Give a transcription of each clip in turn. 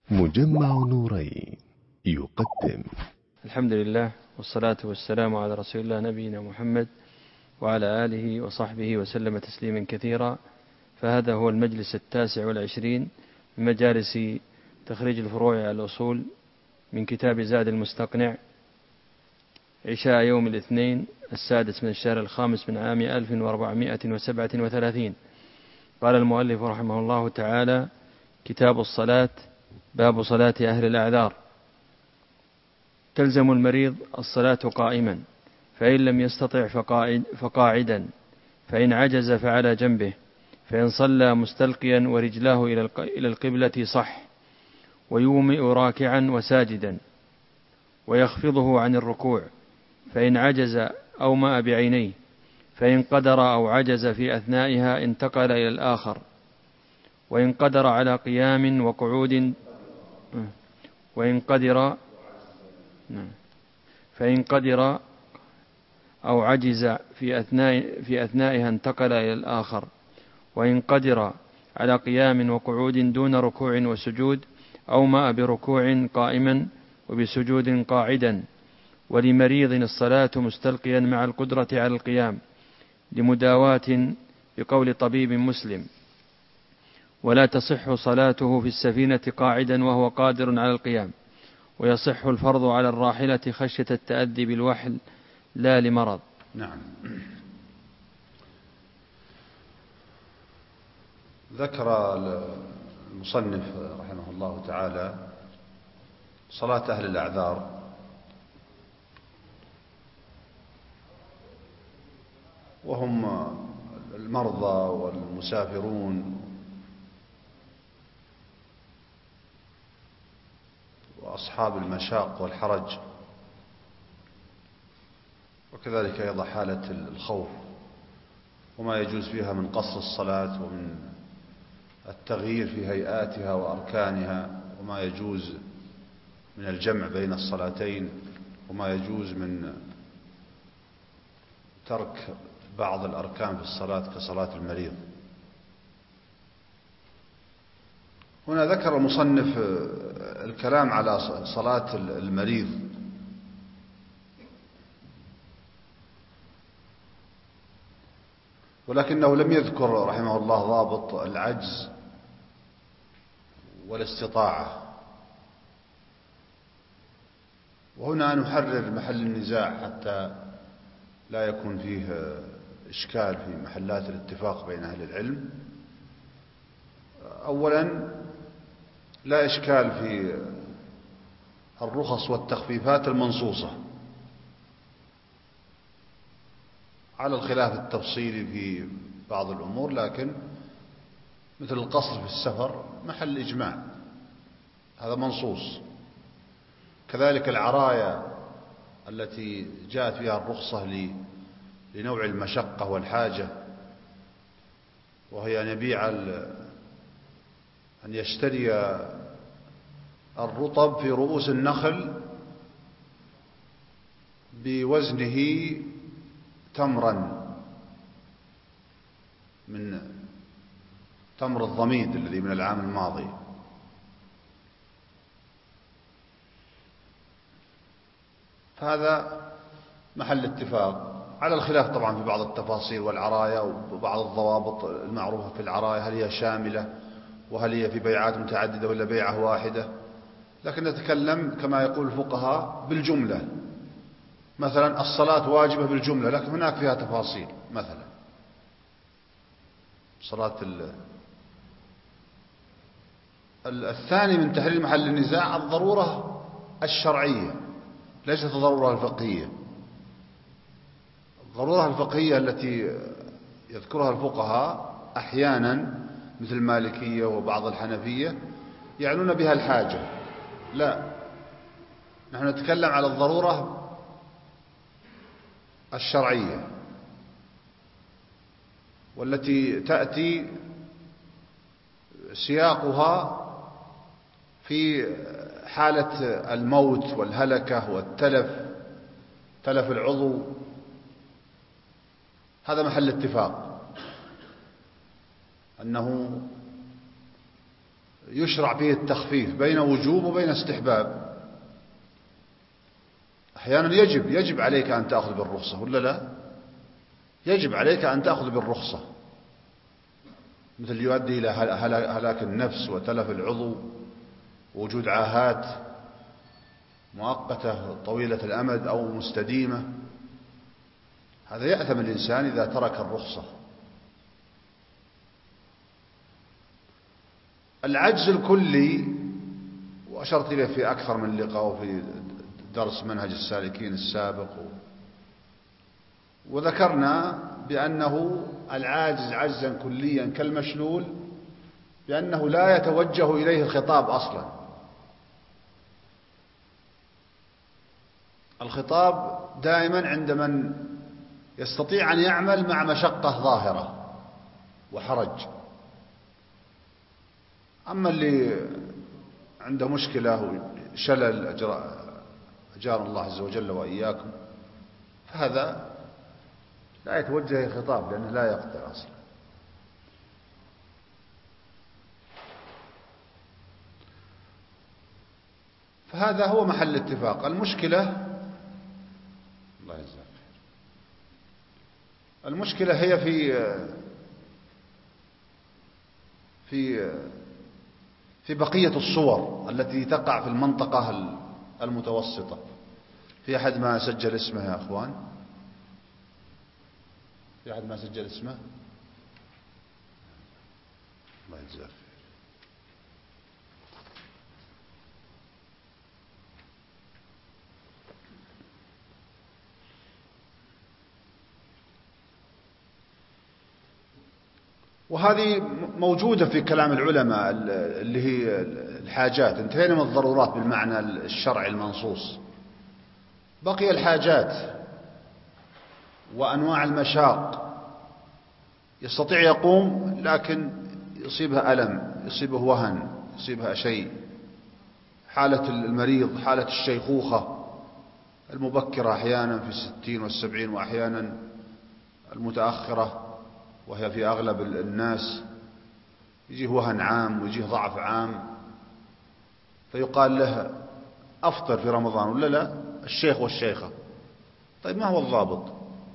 مجمع نورين يقدم. الحمد لله والصلاة والسلام على رسول الله نبينا محمد وعلى آله وصحبه وسلم تسليما كثيرا. فهذا هو المجلس 29 من مجالس تخريج الفروع على الأصول من كتاب زاد المستقنع، عشاء يوم الاثنين 6 من الشهر 5 من عام 1437. قال المؤلف رحمه الله تعالى: كتاب الصلاة، باب صلاة أهل الأعذار. تلزم المريض الصلاة قائما، فإن لم يستطع فقاعدا، فإن عجز فعلى جنبه، فإن صلى مستلقيا ورجلاه إلى القبلة صح، ويومئ راكعا وساجدا، ويخفضه عن الركوع، فإن عجز أومأ بعينيه، فإن قدر أو عجز في أثنائها انتقل إلى الآخر، وإن قدر على قيام وقعود فإن قدر أو عجز في أثنائها انتقل إلى الآخر، وإن قدر على قيام وقعود دون ركوع وسجود أومأ بركوع قائما وبسجود قاعدا. ولمريض الصلاة مستلقيا مع القدرة على القيام، لمداواة بقول طبيب مسلم. ولا تصح صلاته في السفينة قاعدا وهو قادر على القيام، ويصح الفرض على الراحلة خشية التأذي بالوحل لا لمرض. نعم. ذكر المصنف رحمه الله تعالى صلاة أهل الأعذار، وهم المرضى والمسافرون وأصحاب المشاق والحرج، وكذلك أيضا حالة الخوف وما يجوز فيها من قصر الصلاة ومن التغيير في هيئاتها وأركانها، وما يجوز من الجمع بين الصلاتين، وما يجوز من ترك بعض الأركان في الصلاة كصلاة المريض. هنا ذكر المصنف الكلام على صلاة المريض، ولكنه لم يذكر رحمه الله ضابط العجز والاستطاعة. وهنا نحرر محل النزاع حتى لا يكون فيه إشكال في محلات الاتفاق بين أهل العلم. أولا، لا إشكال في الرخص والتخفيفات المنصوصة على الخلاف التفصيلي في بعض الأمور، لكن مثل القصر في السفر محل إجماع، هذا منصوص. كذلك العرايا التي جاءت فيها الرخصة لنوع المشقة والحاجة، وهي أن يشتري الرطب في رؤوس النخل بوزنه تمرا من تمر الضميد الذي من العام الماضي. فهذا محل اتفاق، على الخلاف طبعا في بعض التفاصيل والعرايا وبعض الضوابط المعروفة في العرايا، هل هي شاملة وهل هي في بيعات متعددة ولا بيعة واحدة. لكن نتكلم كما يقول الفقهاء بالجملة. مثلا الصلاة واجبة بالجملة، لكن هناك فيها تفاصيل. مثلا صلاة الثاني من تحرير محل النزاع الضرورة الشرعية، ليست الضرورة الفقهية. الضرورة الفقهية التي يذكرها الفقهاء أحيانا مثل المالكية وبعض الحنفية يعنون بها الحاجة، لا، نحن نتكلم على الضرورة الشرعية والتي تأتي سياقها في حالة الموت والهلكة والتلف، تلف العضو. هذا محل اتفاق، أنه يشرع فيه التخفيف بين وجوب وبين استحباب. أحيانا يجب عليك أن تأخذ بالرخصة ولا لا؟ يجب عليك أن تأخذ بالرخصة، مثل يؤدي إلى هلاك النفس وتلف العضو ووجود عاهات مؤقتة طويلة الأمد أو مستديمة. هذا يأثم الإنسان إذا ترك الرخصة. العجز الكلي، وأشرت إليه في أكثر من لقاء وفي درس منهج السالكين السابق، وذكرنا بأنه العاجز عجزا كليا كالمشلول، بأنه لا يتوجه إليه الخطاب أصلا. الخطاب دائما عند من يستطيع أن يعمل مع مشقة ظاهرة وحرج. أما اللي عنده مشكلة وشلل أجار الله عز وجل وإياكم، فهذا لا يتوجه الخطاب لأنه لا يقدر أصلا. فهذا هو محل الاتفاق. المشكلة، الله يجزاك خير، المشكلة هي في بقية الصور التي تقع في المنطقة المتوسطة. في أحد ما سجل اسمه يا أخوان؟ في أحد ما سجل اسمه؟ الله يجزاك خير. وهذه موجودة في كلام العلماء اللي هي الحاجات. انتهينا من الضرورات بالمعنى الشرعي المنصوص، بقي الحاجات وأنواع المشاق. يستطيع يقوم لكن يصيبها ألم، يصيبه وهن، يصيبها شيء. حالة المريض، حالة الشيخوخة المبكرة أحيانا في 60 و70، وأحيانا المتأخرة وهي في أغلب الناس، يجيه وهن عام ويجيه ضعف عام، فيقال له أفطر في رمضان ولا لا؟ الشيخ والشيخة. طيب ما هو الضابط؟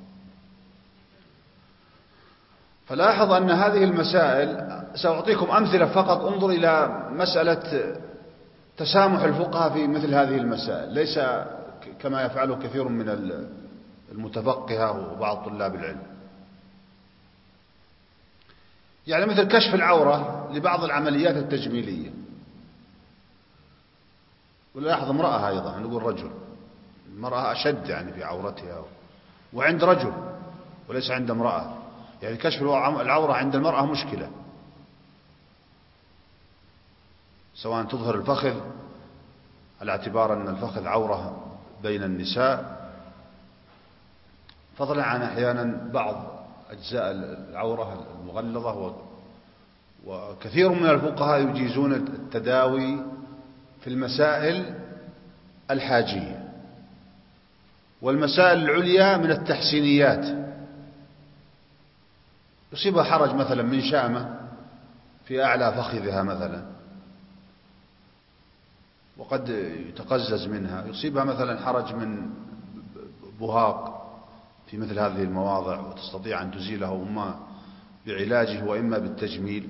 فلاحظ أن هذه المسائل، سأعطيكم أمثلة فقط. انظر إلى مسألة تسامح الفقهاء في مثل هذه المسائل، ليس كما يفعله كثير من المتفقهة وبعض طلاب العلم. يعني مثل كشف العورة لبعض العمليات التجميلية. ولاحظ امرأة أيضا، نقول رجل، المرأة أشد يعني في عورتها، وعند رجل وليس عند امرأة. يعني كشف العورة عند المرأة مشكلة، سواء تظهر الفخذ على اعتبار أن الفخذ عورة بين النساء، فضلا عن أحيانا بعض أجزاء العورة المغلظة. وكثير من الفقهاء يجيزون التداوي في المسائل الحاجية، والمسائل العليا من التحسينيات. يصيبها حرج مثلا من شامة في أعلى فخذها مثلا، وقد يتقزز منها. يصيبها مثلا حرج من بهاق في مثل هذه المواضع، وتستطيع أن تزيله إما بعلاجه وإما بالتجميل.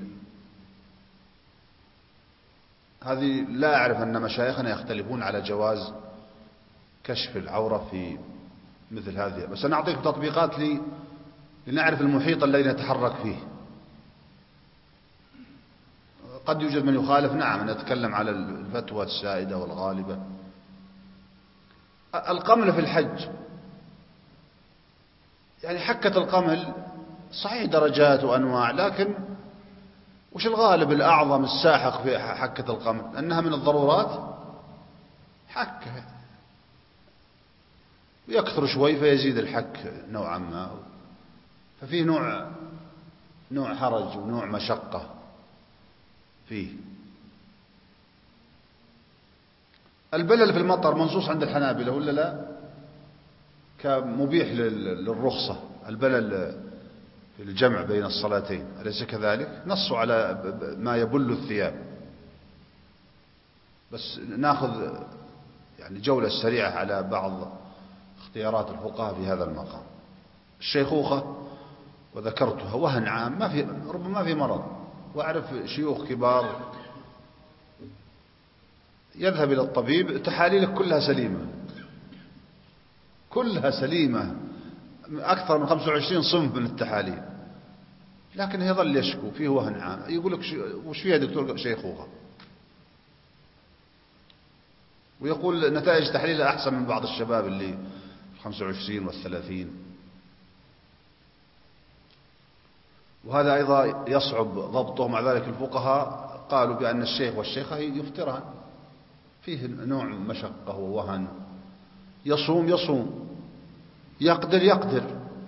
هذه لا أعرف أن مشايخنا يختلفون على جواز كشف العورة في مثل هذه، بس أنا أعطيكم تطبيقات لنعرف المحيط الذي نتحرك فيه. قد يوجد من يخالف، نعم، نتكلم على الفتوى السائدة والغالبة. القمل في الحج، يعني حكة القمل صحيح درجات وأنواع، لكن وش الغالب الأعظم الساحق في حكة القمل؟ أنها من الضرورات، حكة يكثر شوي فيزيد الحك نوعا ما، ففيه نوع حرج ونوع مشقة فيه. البلل في المطر منصوص عند الحنابلة ولا لا؟ كمبيح للرخصة. البلل في الجمع بين الصلاتين، أليس كذلك؟ نصوا على ما يبل الثياب. بس ناخذ يعني جولة سريعة على بعض اختيارات الفقهاء في هذا المقام. الشيخوخة وذكرتها وهن عام، ربما ما في مرض، وأعرف شيوخ كبار يذهب إلى الطبيب تحاليلك كلها سليمة، كلها سليمة، أكثر من 25 صنف من التحاليل، لكن يظل يشكو فيه وهن عام. يقول لك وش فيها دكتور؟ شيخوخة، ويقول نتائج تحليلها أحسن من بعض الشباب اللي 25 وال30. وهذا أيضا يصعب ضبطه. مع ذلك الفقهاء قالوا بأن الشيخ والشيخة يفطران، فيه نوع مشقة ووهن. يصوم يصوم، يقدر يقدر.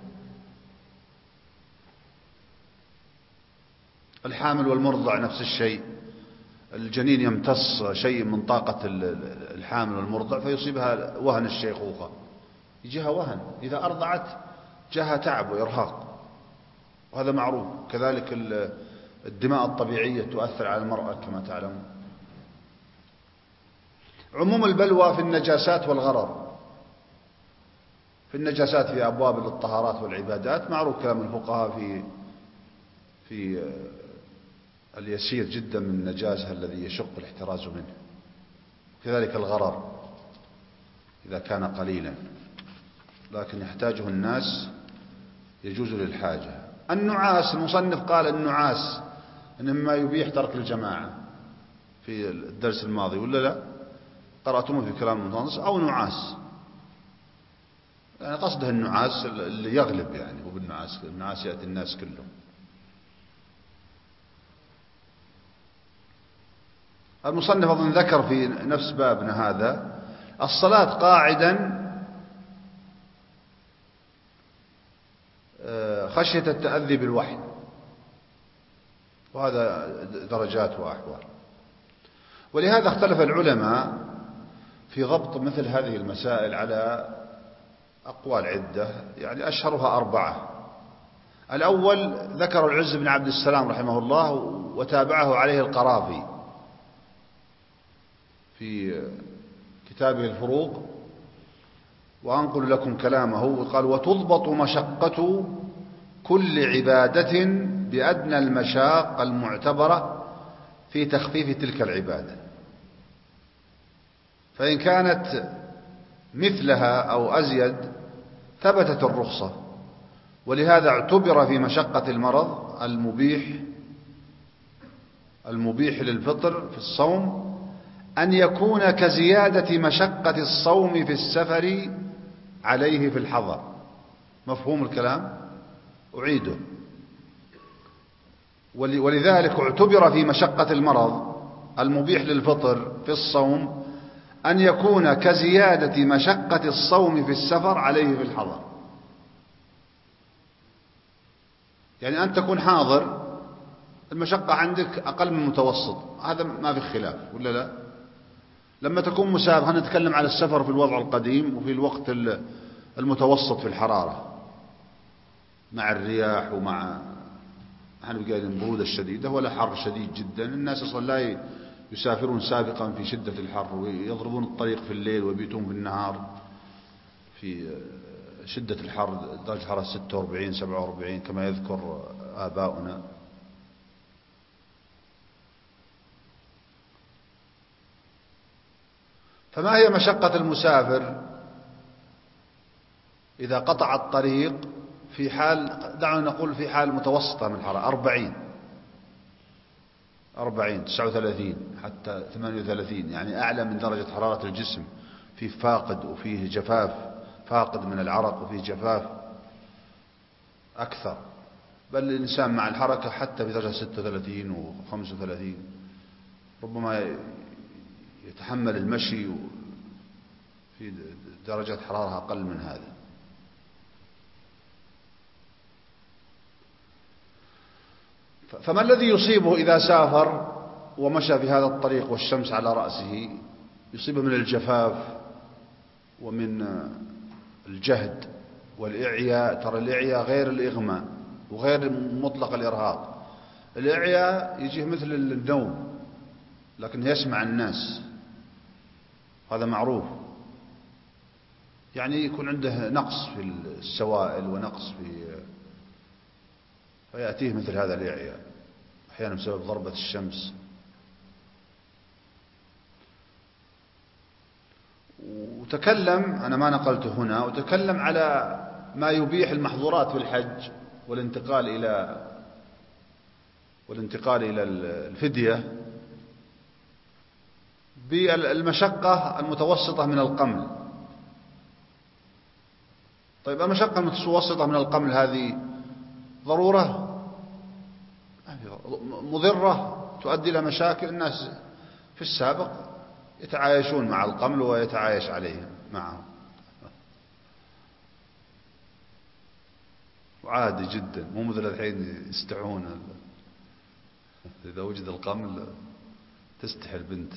الحامل والمرضع نفس الشيء، الجنين يمتص شيء من طاقة الحامل والمرضع فيصيبها وهن الشيخوخة، يجيها وهن، إذا أرضعت جاها تعب وإرهاق، وهذا معروف. كذلك الدماء الطبيعية تؤثر على المرأة كما تعلمون. عموم البلوى في النجاسات والغرر. في النجاسات في أبواب الطهارات والعبادات معروف كلام الفقهاء في اليسير جدا من النجاسة الذي يشق الاحتراز منه. كذلك الغرر إذا كان قليلا لكن يحتاجه الناس يجوز للحاجة. النعاس، المصنف قال النعاس إن مما يبيح ترك الجماعة في الدرس الماضي، ولا لا؟ قرأتموه في كلام المتنص. أو نعاس، يعني قصده النعاس اللي يغلب، يعني هو بالنعاس، النعاس يأتي الناس كلهم. المصنف أظن ذكر في نفس بابنا هذا الصلاة قاعدا خشية التأذي بالوحي، وهذا درجات وأحوال. ولهذا اختلف العلماء في ضبط مثل هذه المسائل على أقوال عدة، يعني أشهرها 4. الأول ذكر العز بن عبد السلام رحمه الله، وتابعه عليه القرافي في كتابه الفروق، وأنقل لكم كلامه. قال: وتضبط مشقة كل عبادة بأدنى المشاق المعتبرة في تخفيف تلك العبادة، فإن كانت مثلها أو أزيد ثبتت الرخصة. ولهذا اعتبر في مشقة المرض المبيح للفطر في الصوم أن يكون كزيادة مشقة الصوم في السفر عليه في الحضر. مفهوم الكلام؟ أعيده. ولذلك اعتبر في مشقة المرض المبيح للفطر في الصوم أن يكون كزيادة مشقة الصوم في السفر عليه في الحضر. يعني أن تكون حاضر المشقة عندك أقل من متوسط، هذا ما في خلاف، ولا لا؟ لما تكون مسافر، نتكلم على السفر في الوضع القديم وفي الوقت المتوسط في الحرارة مع الرياح ومع احنا قاعدين البرودة الشديدة ولا حر شديد جدا. الناس اصلا لا يسافرون سابقا في شدة الحر ويضربون الطريق في الليل ويبيتون في النهار في شدة الحر، درجة حرارة 46 47 كما يذكر آباؤنا. فما هي مشقة المسافر إذا قطع الطريق في حال، دعونا نقول في حال متوسطة من الحرارة 40 39 حتى 38، يعني أعلى من درجة حرارة الجسم، فيه فاقد وفيه جفاف، فاقد من العرق وفيه جفاف أكثر. بل الإنسان مع الحركة حتى في درجة 36 و 35 ربما يتحمل المشي في درجة حرارة أقل من هذا. فما الذي يصيبه إذا سافر ومشى في هذا الطريق والشمس على رأسه؟ يصيبه من الجفاف ومن الجهد والإعياء. ترى الإعياء غير الإغماء وغير مطلق الإرهاق. الإعياء يجيه مثل النوم لكن يسمع الناس، هذا معروف. يعني يكون عنده نقص في السوائل ونقص فيأتيه مثل هذا الإعياء أحيانا بسبب ضربة الشمس. وتكلم، أنا ما نقلته هنا، وتكلم على ما يبيح المحظورات في الحج والانتقال إلى الفدية بالمشقة المتوسطة من القمل. طيب المشقة المتوسطة من القمل هذه ضرورة مضرة تؤدي إلى مشاكل؟ الناس في السابق يتعايشون مع القمل ويتعايش عليهم معه، وعادي جدا، مو مثل الحين يستحون إذا وجد القمل تستحي البنت.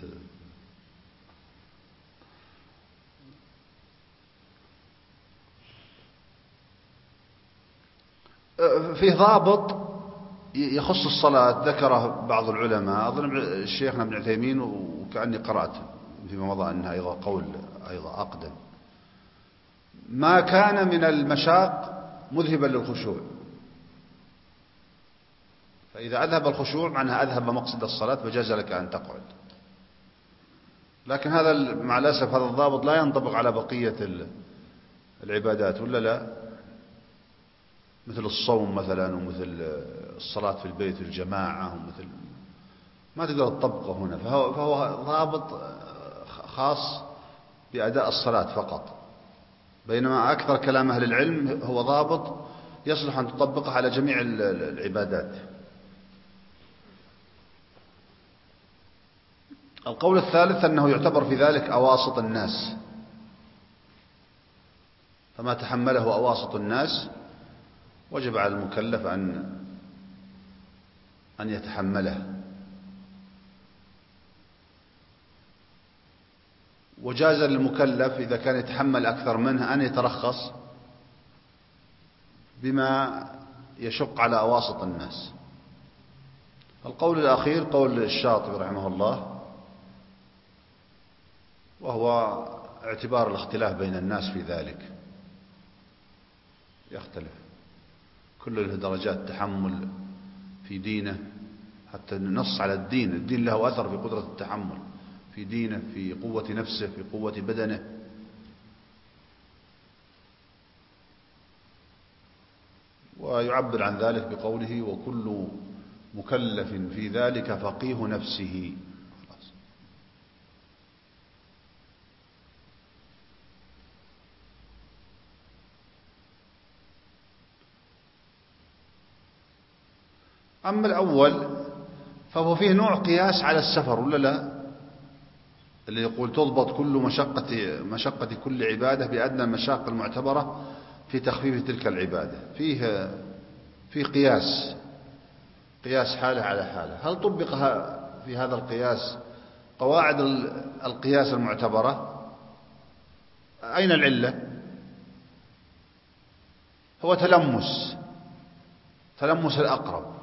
فيه ضابط يخص الصلاة ذكره بعض العلماء، أظن شيخنا ابن عثيمين، وكأني قرأت فيما مضى أنها أيضا قول أيضا أقدم: ما كان من المشاق مذهبا للخشوع. فإذا أذهب الخشوع معناها أذهب مقصد الصلاة فجاز لك أن تقعد. لكن هذا مع الأسف هذا الضابط لا ينطبق على بقية العبادات، ولا لا؟ مثل الصوم مثلا، ومثل الصلاة في البيت في الجماعة، ومثل ما تقدر تطبقه هنا. فهو ضابط خاص بأداء الصلاة فقط، بينما أكثر كلام أهل العلم هو ضابط يصلح أن تطبقه على جميع العبادات. القول الثالث أنه يعتبر في ذلك أواسط الناس، فما تحمله أواسط الناس وجب على المكلف أن يتحمله. وجاز للمكلف إذا كان يتحمل أكثر منه أن يترخص بما يشق على أواسط الناس. القول الأخير قول الشاطبي رحمه الله، وهو اعتبار الاختلاف بين الناس في ذلك، يختلف كل له درجات تحمل في دينه، حتى نص على الدين له أثر في قدرة التحمل في دينه، في قوة نفسه، في قوة بدنه. ويعبر عن ذلك بقوله: وكل مكلف في ذلك فقيه نفسه. أما الأول فهو فيه نوع قياس على السفر، ولا لا؟ اللي يقول تضبط كل مشقة كل عبادة بأدنى المشاق المعتبرة في تخفيف تلك العبادة. فيه قياس حالة على حالة. هل طبق في هذا القياس قواعد القياس المعتبرة؟ أين العلة؟ هو تلمس الأقرب.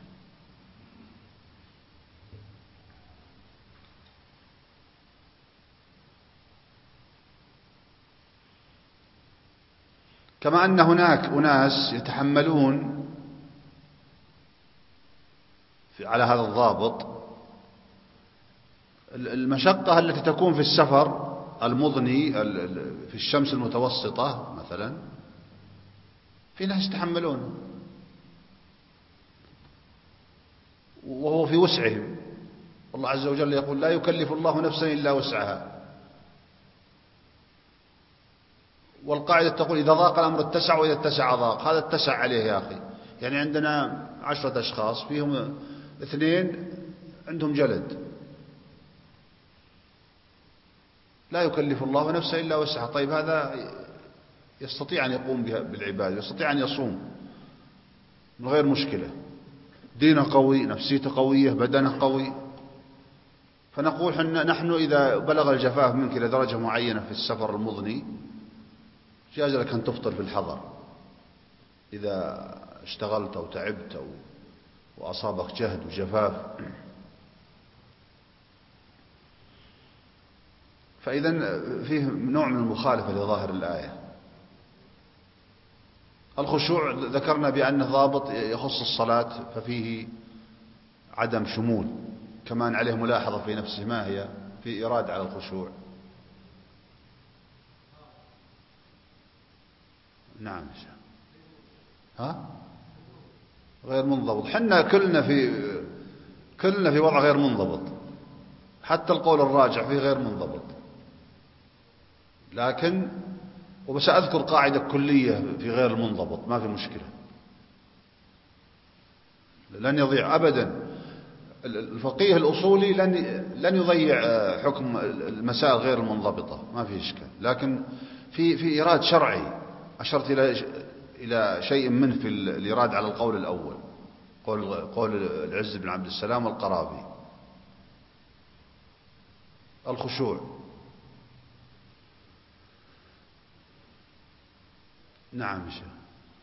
كما أن هناك أناس يتحملون على هذا الضابط المشقة التي تكون في السفر المضني في الشمس المتوسطة مثلا، في ناس يتحملون وهو في وسعهم. الله عز وجل يقول: لا يكلف الله نفسا إلا وسعها. والقاعدة تقول: إذا ضاق الأمر اتسع، وإذا اتسع ضاق. هذا اتسع عليه يا أخي. يعني عندنا 10 أشخاص فيهم 2 عندهم جلد، لا يكلف الله نفسا إلا وسعها. طيب هذا يستطيع أن يقوم بالعبادة، يستطيع أن يصوم من غير مشكلة، دينه قوي، نفسيته قوية، بدنه قوي. فنقول نحن إذا بلغ الجفاف منك إلى درجة معينة في السفر المضني جاز لك أن تفطر في الحضر إذا اشتغلت أو تعبت وأصابك جهد وجفاف. فإذا فيه نوع من المخالفة لظاهر الآية. الخشوع ذكرنا بأنه ضابط يخص الصلاة، ففيه عدم شمول، كمان عليه ملاحظة في نفسه، ما هي في إرادة على الخشوع. نعم. ها؟ غير منضبط. حنا كلنا في وضع غير منضبط، حتى القول الراجع فيه غير منضبط. لكن وبس أذكر قاعدة كلية في غير المنضبط، ما في مشكلة، لن يضيع أبدا. الفقيه الأصولي لن يضيع حكم المسائل غير المنضبطة، ما في إشكال. لكن في إيراد شرعي، أشرت إلى شيء منه في الإيراد على القول الأول، قول العز بن عبد السلام القرابي. الخشوع. نعم شيخ.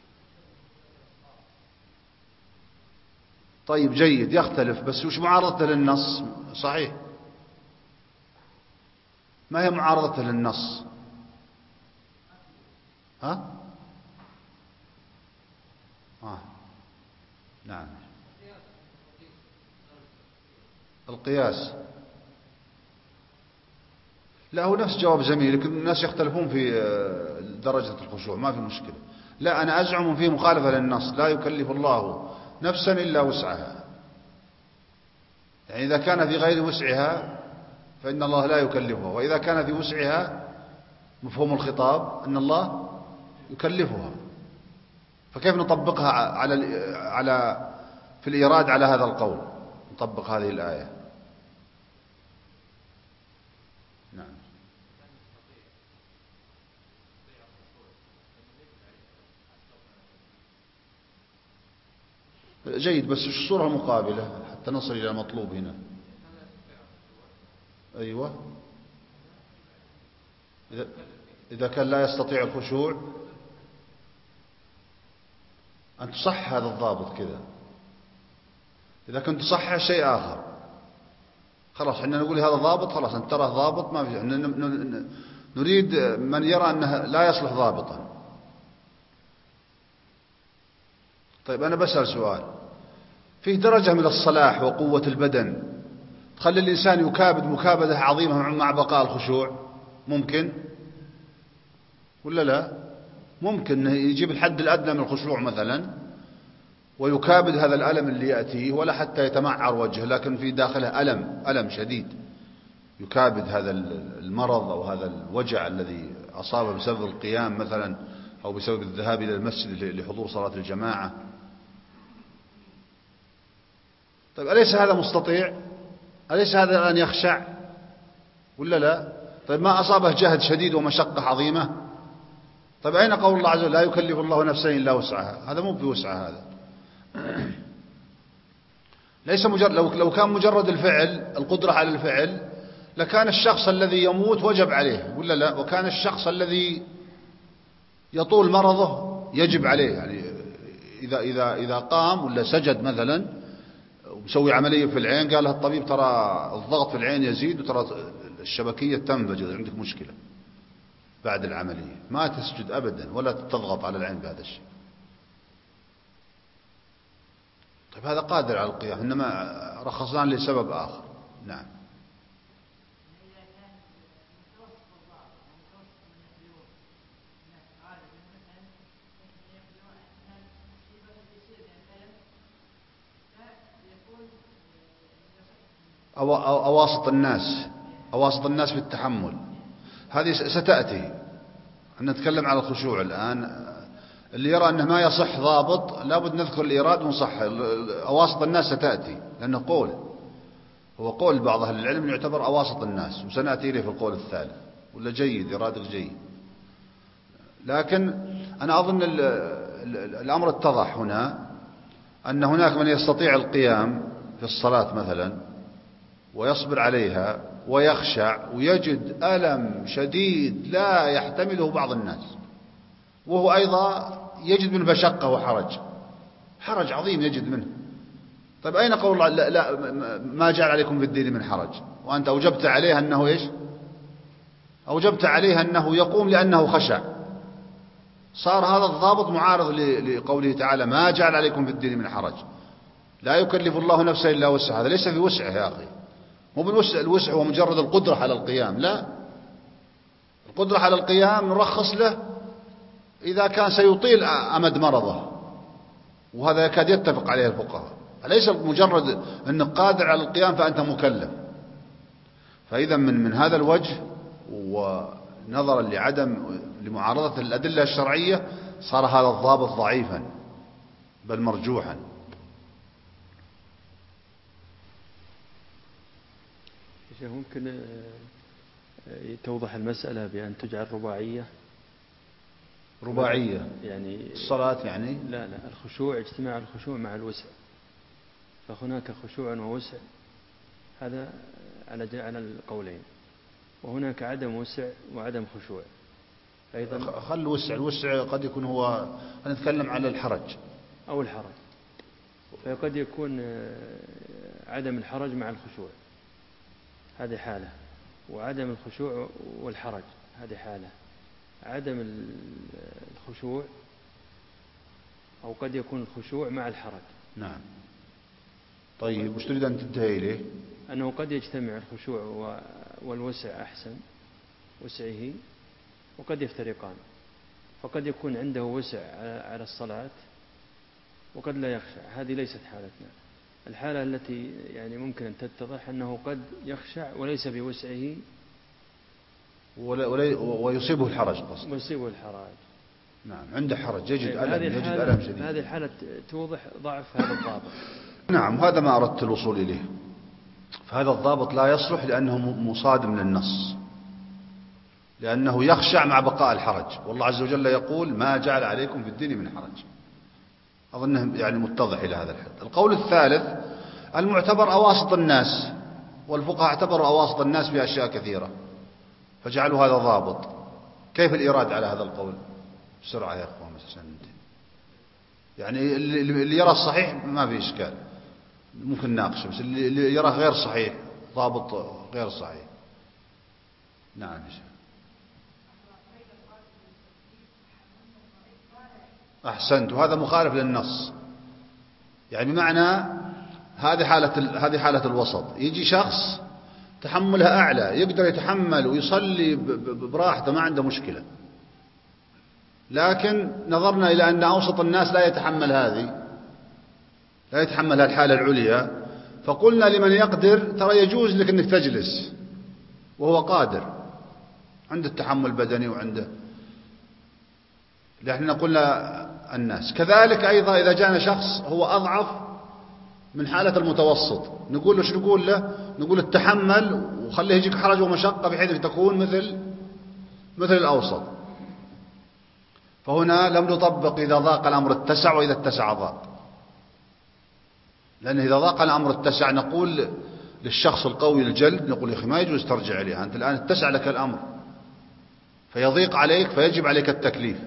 طيب جيد، يختلف، بس وش معارضته للنص؟ صحيح، ما هي معارضته للنص؟ ها؟ نعم. القياس. لا، هو نفس جواب زميلك، الناس يختلفون في درجة الخشوع، ما في مشكلة. لا، أنا أزعم فيه مخالفة للنص، لا يكلف الله نفسا إلا وسعها. يعني إذا كان في غير وسعها فإن الله لا يكلفها، وإذا كان في وسعها مفهوم الخطاب أن الله يكلفها. فكيف نطبقها على في الإيراد على هذا القول؟ نطبق هذه الآية. نعم. جيد، بس الصورة المقابلة حتى نصل إلى المطلوب هنا. أيوة. إذا كان لا يستطيع الخشوع أن تصح هذا الضابط كذا. إذا كنت تصحح شيء آخر خلاص، احنا نقول هذا ضابط، خلاص أنت تراه ضابط، ما في. نريد من يرى أنه لا يصلح ضابطا. طيب أنا بسأل سؤال، فيه درجة من الصلاح وقوة البدن تخلي الإنسان يكابد مكابدة عظيمة مع بقاء الخشوع؟ ممكن ولا لا؟ ممكن يجيب الحد الأدنى من الخشوع مثلا ويكابد هذا الألم اللي يأتيه، ولا حتى يتمعر وجهه، لكن في داخله ألم شديد، يكابد هذا المرض أو هذا الوجع الذي أصابه بسبب القيام مثلا، أو بسبب الذهاب إلى المسجد لحضور صلاة الجماعة. طيب أليس هذا مستطيع؟ أليس هذا أن يخشع ولا لا؟ طيب ما أصابه جهد شديد ومشقة عظيمة؟ طيب أين قول الله عز وجل لا يكلف الله نفسا إلا وسعها؟ هذا مو في وسعها هذا. ليس مجرد، لو كان مجرد الفعل، القدرة على الفعل، لكان الشخص الذي يموت وجب عليه ولا لا؟ وكان الشخص الذي يطول مرضه يجب عليه، يعني إذا قام ولا سجد مثلا ومسوي عملية في العين، قال له الطبيب ترى الضغط في العين يزيد وترى الشبكية تنفجر، عندك مشكلة بعد العملية، ما تسجد أبدا ولا تضغط على العين بهذا الشيء. طيب هذا قادر على القيام، إنما رخصان لسبب آخر. نعم. أواسط الناس في التحمل، هذه ستأتي. نتكلم على الخشوع الآن. اللي يرى أنه ما يصح ضابط لابد نذكر الإيراد ونصح. أواسط الناس ستأتي، لأنه هو قول بعض أهل العلم يعتبر أواسط الناس، وسنأتي إليه في القول الثالث. ولا جيد، إرادك جيد. لكن أنا أظن الأمر اتضح هنا، أن هناك من يستطيع القيام في الصلاة مثلا ويصبر عليها ويخشع ويجد ألم شديد لا يحتمله بعض الناس، وهو أيضا يجد منه مشقة حرج عظيم يجد منه. طيب أين قول الله لا ما جعل عليكم في الدين من حرج، وأنت أوجبت عليه أنه إيش؟ أوجبت عليه أنه يقوم لأنه خشع، صار هذا الضابط معارض لقوله تعالى ما جعل عليكم في الدين من حرج، لا يكلف الله نفسا إلا وسعها. هذا ليس في وسعه يا أخي، مو بالوسع، الوسع هو مجرد القدرة على القيام، لا، القدرة على القيام نرخص له إذا كان سيطيل أمد مرضه، وهذا يكاد يتفق عليه الفقهاء، ليس مجرد أنك قادر على القيام فأنت مكلف. فإذا من هذا الوجه ونظرا لمعارضة الأدلة الشرعية صار هذا الضابط ضعيفا بل مرجوحا. ممكن توضح المسألة بأن تجعل رباعية يعني الصلاة يعني لا الخشوع، اجتماع الخشوع مع الوسع، فهناك خشوع ووسع، هذا على القولين، وهناك عدم وسع وعدم خشوع أيضا. خل الوسع قد يكون هو، نتكلم على الحرج أو الحرج، فقد يكون عدم الحرج مع الخشوع هذه حالة، وعدم الخشوع والحرج هذه حالة، عدم الخشوع أو قد يكون الخشوع مع الحرج. نعم. طيب وش تريد أن تنتهي إليه؟ أنه قد يجتمع الخشوع والوسع أحسن وسعه، وقد يفترقان، فقد يكون عنده وسع على الصلاة وقد لا يخشع. هذه ليست حالتنا. الحالة التي يعني ممكن أن تتضح أنه قد يخشع وليس بوسعه ويصيبه الحرج قصد. ويصيبه الحرج. نعم، عنده حرج، يجد ألم شديد. هذه الحالة توضح ضعف هذا الضابط. نعم، هذا ما أردت الوصول إليه. فهذا الضابط لا يصلح لأنه مصادم للنص، لأنه يخشع مع بقاء الحرج، والله عز وجل يقول ما جعل عليكم في الدين من حرج. أظنه يعني متضح إلى هذا الحد. القول الثالث المعتبر أواسط الناس، والفقهاء اعتبروا أواسط الناس في أشياء كثيرة فجعلوا هذا ضابط. كيف الإيراد على هذا القول؟ بسرعة يا أخوان مسألة. يعني اللي يرى الصحيح ما في إشكال، ممكن ناقشه، بس اللي يرى غير صحيح ضابط غير صحيح. نعم يا شيخ. أحسنت، وهذا مخالف للنص. يعني بمعنى هذه حالة الوسط. يجي شخص تحملها أعلى، يقدر يتحمل ويصلي براحته ما عنده مشكلة، لكن نظرنا إلى أن أوسط الناس لا يتحمل الحالة العليا، فقلنا لمن يقدر ترى يجوز لك أنك تجلس وهو قادر، عنده التحمل البدني وعنده، لأننا قلنا الناس. كذلك أيضا إذا جاءنا شخص هو أضعف من حالة المتوسط، نقول له شو نقول له؟ نقول التحمل وخليه يجيك حرج ومشقة بحيث تكون مثل الأوسط. فهنا لم نطبق إذا ضاق الأمر اتسع وإذا اتسع ضاق، لأن إذا ضاق الأمر اتسع نقول للشخص القوي الجلد، نقول يا أخي ما يجوز ترجع إليها، أنت الآن اتسع لك الأمر فيضيق عليك فيجب عليك التكليف.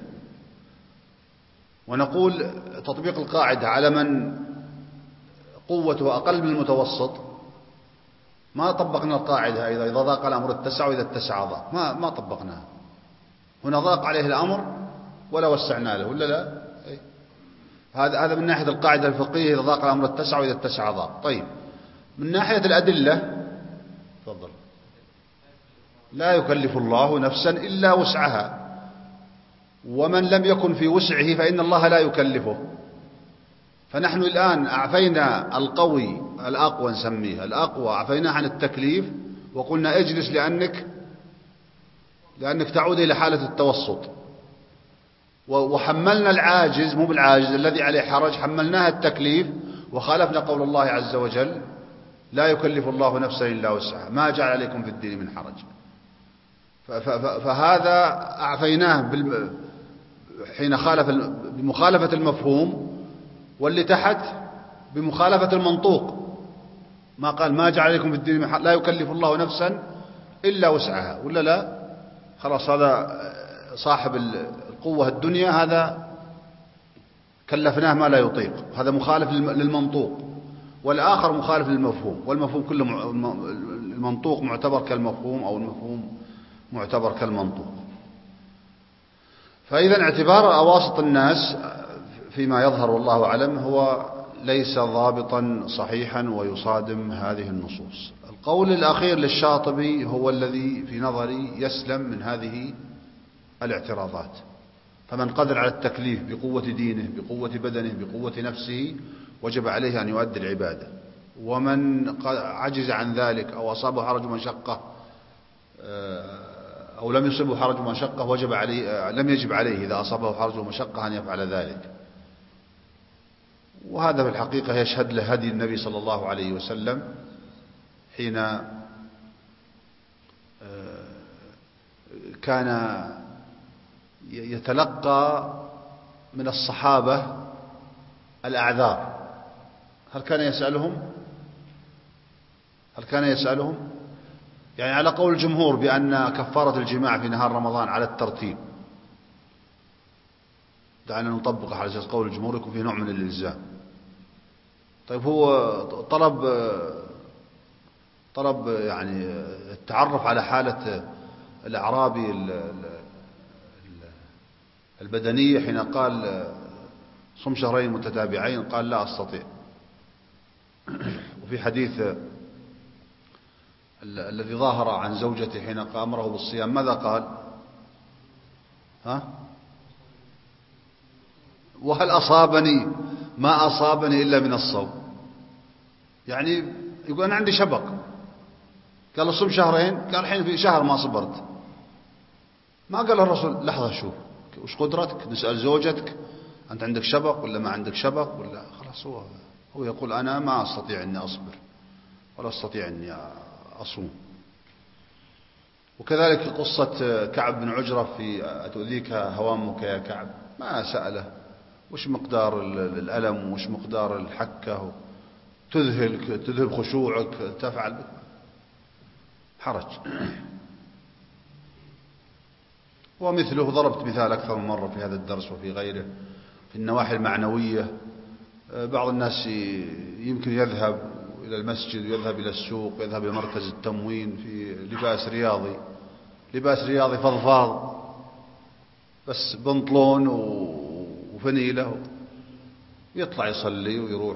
ونقول تطبيق القاعدة على من قوته أقل من المتوسط، ما طبقنا القاعدة إذا ضاق الأمر اتسع وإذا اتسع ضاق، ما طبقناها. هنا ضاق عليه الأمر ولا وسعنا له ولا لا؟ هذا من ناحية القاعدة الفقهية، إذا ضاق الأمر اتسع وإذا اتسع ضاق. طيب من ناحية الأدلة تفضل. لا يكلف الله نفسا إلا وسعها، ومن لم يكن في وسعه فإن الله لا يكلفه. فنحن الآن أعفينا القوي الأقوى، نسميه الأقوى، أعفيناه عن التكليف وقلنا اجلس لأنك تعود إلى حالة التوسط، وحملنا العاجز، مو بالعاجز الذي عليه حرج، حملناه التكليف وخالفنا قول الله عز وجل لا يكلف الله نفسا إلا وسعها ما جعل عليكم في الدين من حرج. فهذا أعفيناه حين خالف بمخالفة المفهوم، واللي تحت بمخالفة المنطوق، ما قال ما جعل عليكم في الدين من حرج، لا يكلف الله نفسا إلا وسعها، ولا لا؟ خلاص هذا صاحب القوة الدنيا هذا كلفناه ما لا يطيق، هذا مخالف للمنطوق، والآخر مخالف للمفهوم، والمفهوم كله المنطوق معتبر كالمفهوم أو المفهوم معتبر كالمنطوق. فإذا اعتبار أواسط الناس فيما يظهر والله أعلم هو ليس ضابطا صحيحا ويصادم هذه النصوص. القول الأخير للشاطبي هو الذي في نظري يسلم من هذه الاعتراضات. فمن قدر على التكليف بقوة دينه بقوة بدنه بقوة نفسه وجب عليه أن يؤدي العبادة، ومن عجز عن ذلك أو أصابه حرج ومشقة أو لم يصبه حرج ومشقة وجب عليه لم يجب عليه إذا أصابه حرج ومشقة أن يفعل ذلك. وهذا في الحقيقة يشهد له هدي النبي صلى الله عليه وسلم حين كان يتلقى من الصحابة الأعذار. هل كان يسألهم يعني على قول الجمهور بأن كفارة الجماع في نهار رمضان على الترتيب، دعنا نطبق على أساس قول الجمهور يكون فيه نوع من الإلزام. طيب هو طلب يعني التعرف على حالة الأعرابي البدنية حين قال صم شهرين متتابعين، قال لا أستطيع. وفي حديث الذي ظاهر عن زوجته حين أمره بالصيام ماذا قال؟ وهل أصابني ما أصابني إلا من الصوم؟ يعني يقول أنا عندي شبق. قال له صم شهرين، قال الحين في شهر ما صبرت. ما قال الرسول لحظة شوف وش قدرتك، نسأل زوجتك أنت عندك شبق ولا ما عندك شبق ولا خلاص. هو يقول أنا ما أستطيع أني أصبر ولا أستطيع أني أصوم. وكذلك قصة كعب بن عجرة في أتؤذيك هوامك يا كعب، ما سأله وش مقدار الألم وش مقدار الحكة، تذهل خشوعك تفعل حرج. ومثله ضربت مثال أكثر من مرة في هذا الدرس وفي غيره في النواحي المعنوية. بعض الناس يمكن يذهب إلى المسجد ويذهب إلى السوق ويذهب إلى مركز التموين في لباس رياضي فضفاض، بس بنطلون وفنيلة، يطلع يصلي ويروح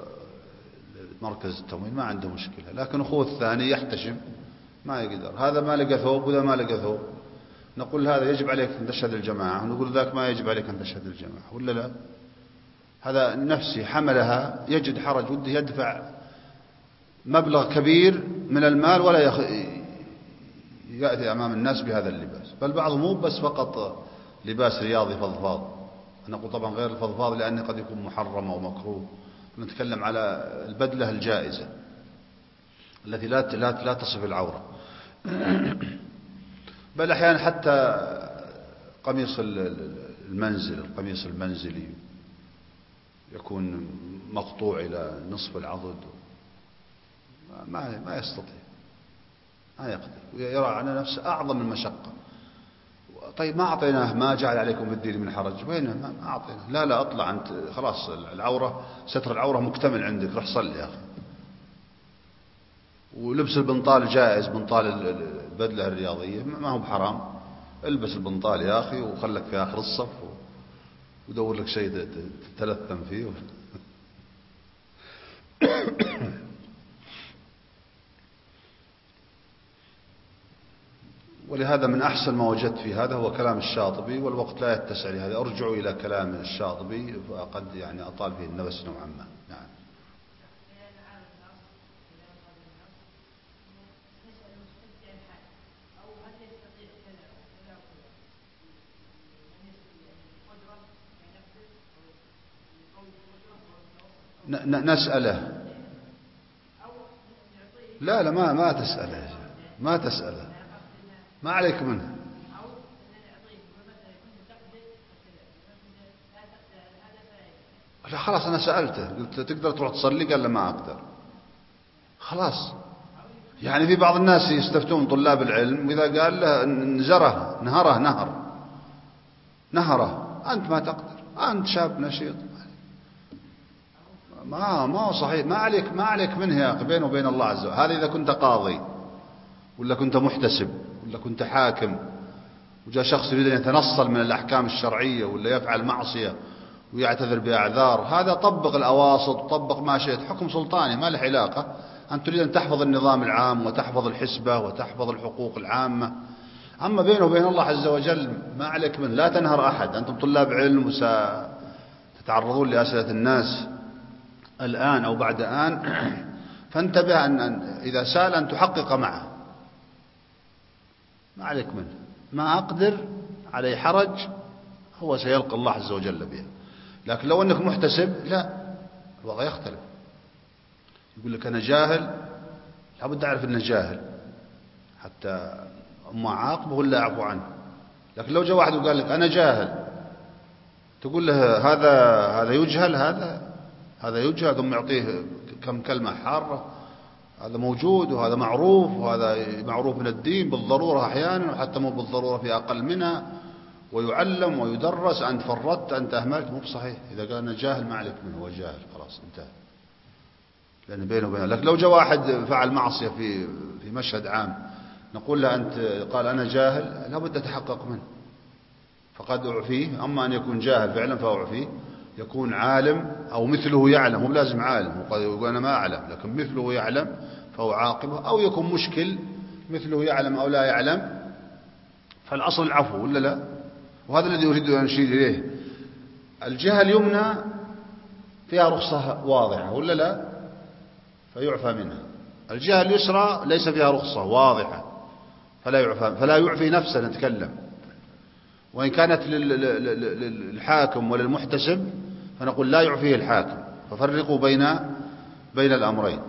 مركز التموين ما عنده مشكلة. لكن أخوه الثاني يحتشم ما يقدر، هذا ما لقى ثوب وذا ما لقى ثوب، نقول هذا يجب عليك أن تشهد الجماعة ونقول ذاك ما يجب عليك أن تشهد الجماعة ولا لا؟ هذا نفسي حملها يجد حرج وده يدفع مبلغ كبير من المال ولا يأتي أمام الناس بهذا اللباس. بل بعضهم مو بس فقط لباس رياضي فضفاض، أنا أقول طبعا غير الفضفاض لأنه قد يكون محرم أو مكروه، نتكلم على البدلة الجائزة التي لا تصف العورة. بل أحيانا حتى قميص القميص المنزلي يكون مقطوع إلى نصف العضد، ما يستطيع، ما يقدر، يرى على نفسه أعظم المشقة. طيب ما أعطيناه ما جعل عليكم في الدين من حرج، وين ما أعطيناه؟ لا أطلع أنت خلاص العورة ستر العورة مكتمل عندك، روح صلي يا أخي. ولبس البنطال جائز، بنطال البدلة الرياضية ما هو بحرام، البس البنطال يا أخي وخلك في آخر الصف ودور لك شيء تتلثم فيه. ولهذا من أحسن ما وجدت في هذا هو كلام الشاطبي، والوقت لا يتسع لهذا، أرجعوا إلى كلام الشاطبي فقد يعني أطال فيه النفس نوعا ما. نعم. نسأله. لا ما تسأله ما عليك منه. لا خلاص أنا سألته قلت تقدر تروح تصلي؟ قال لا ما أقدر. خلاص يعني في بعض الناس يستفتون طلاب العلم وإذا قال له نهره أنت ما تقدر، أنت شاب نشيط، ما هو صحيح. ما عليك منه يا أخي، بينه وبين الله عز وجل. هذا إذا كنت قاضي ولا كنت محتسب ولا كنت حاكم وجاء شخص يريد أن يتنصل من الأحكام الشرعية ولا يفعل معصية ويعتذر بأعذار، هذا طبق الأواسط، طبق ما شئت، حكم سلطاني ما له علاقة. أنت تريد أن تحفظ النظام العام وتحفظ الحسبة وتحفظ الحقوق العامة. أما بينه وبين الله عز وجل ما عليك منه، لا تنهر أحد، أنتم طلاب علم وستتعرضون لأسئلة الناس الآن أو بعد آن، فانتبه أن إذا سأل أن تحقق معه، ما عليك منه، ما أقدر عليه حرج، هو سيلقى الله عز وجل بها. لكن لو أنك محتسب لا، الوضع يختلف. يقول لك أنا جاهل، لابد أعرف أنه جاهل حتى أما عاقبه ولا أعفو عنه. لكن لو جاء واحد وقال لك أنا جاهل، تقول له هذا يجهل، هذا يجهل، ثم يعطيه كم كلمة حارة، هذا موجود وهذا معروف وهذا معروف من الدين بالضرورة أحيانا وحتى مو بالضرورة في أقل منها، ويعلم ويدرس. أنت فرطت، أنت أهملت، مو بصحيح. إذا قال أنا جاهل ما عليك منه، هو جاهل خلاص انتهى، لأن بينه وبينه. لكن لو جاء واحد فعل معصية في مشهد عام، نقول له أنت قال أنا جاهل، لابد أتحقق منه فقد أعفيه. أما أن يكون جاهل فعلا فأعفيه، يكون عالم أو مثله يعلم، مو لازم عالم، وقد يقول أنا ما أعلم، لكن مثله يعلم فأعاقبه. أو يكون مشكل مثله يعلم أو لا يعلم، فالأصل العفو ولا لا؟ وهذا الذي أريد أن أشير إليه. الجهة اليمنى فيها رخصة واضحة ولا لا؟ فيعفى منها. الجهة اليسرى ليس فيها رخصة واضحة فلا يعفي نفسه. نتكلم وإن كانت للحاكم وللمحتسب فنقول لا يعفيه الحاكم. ففرقوا بين الأمرين.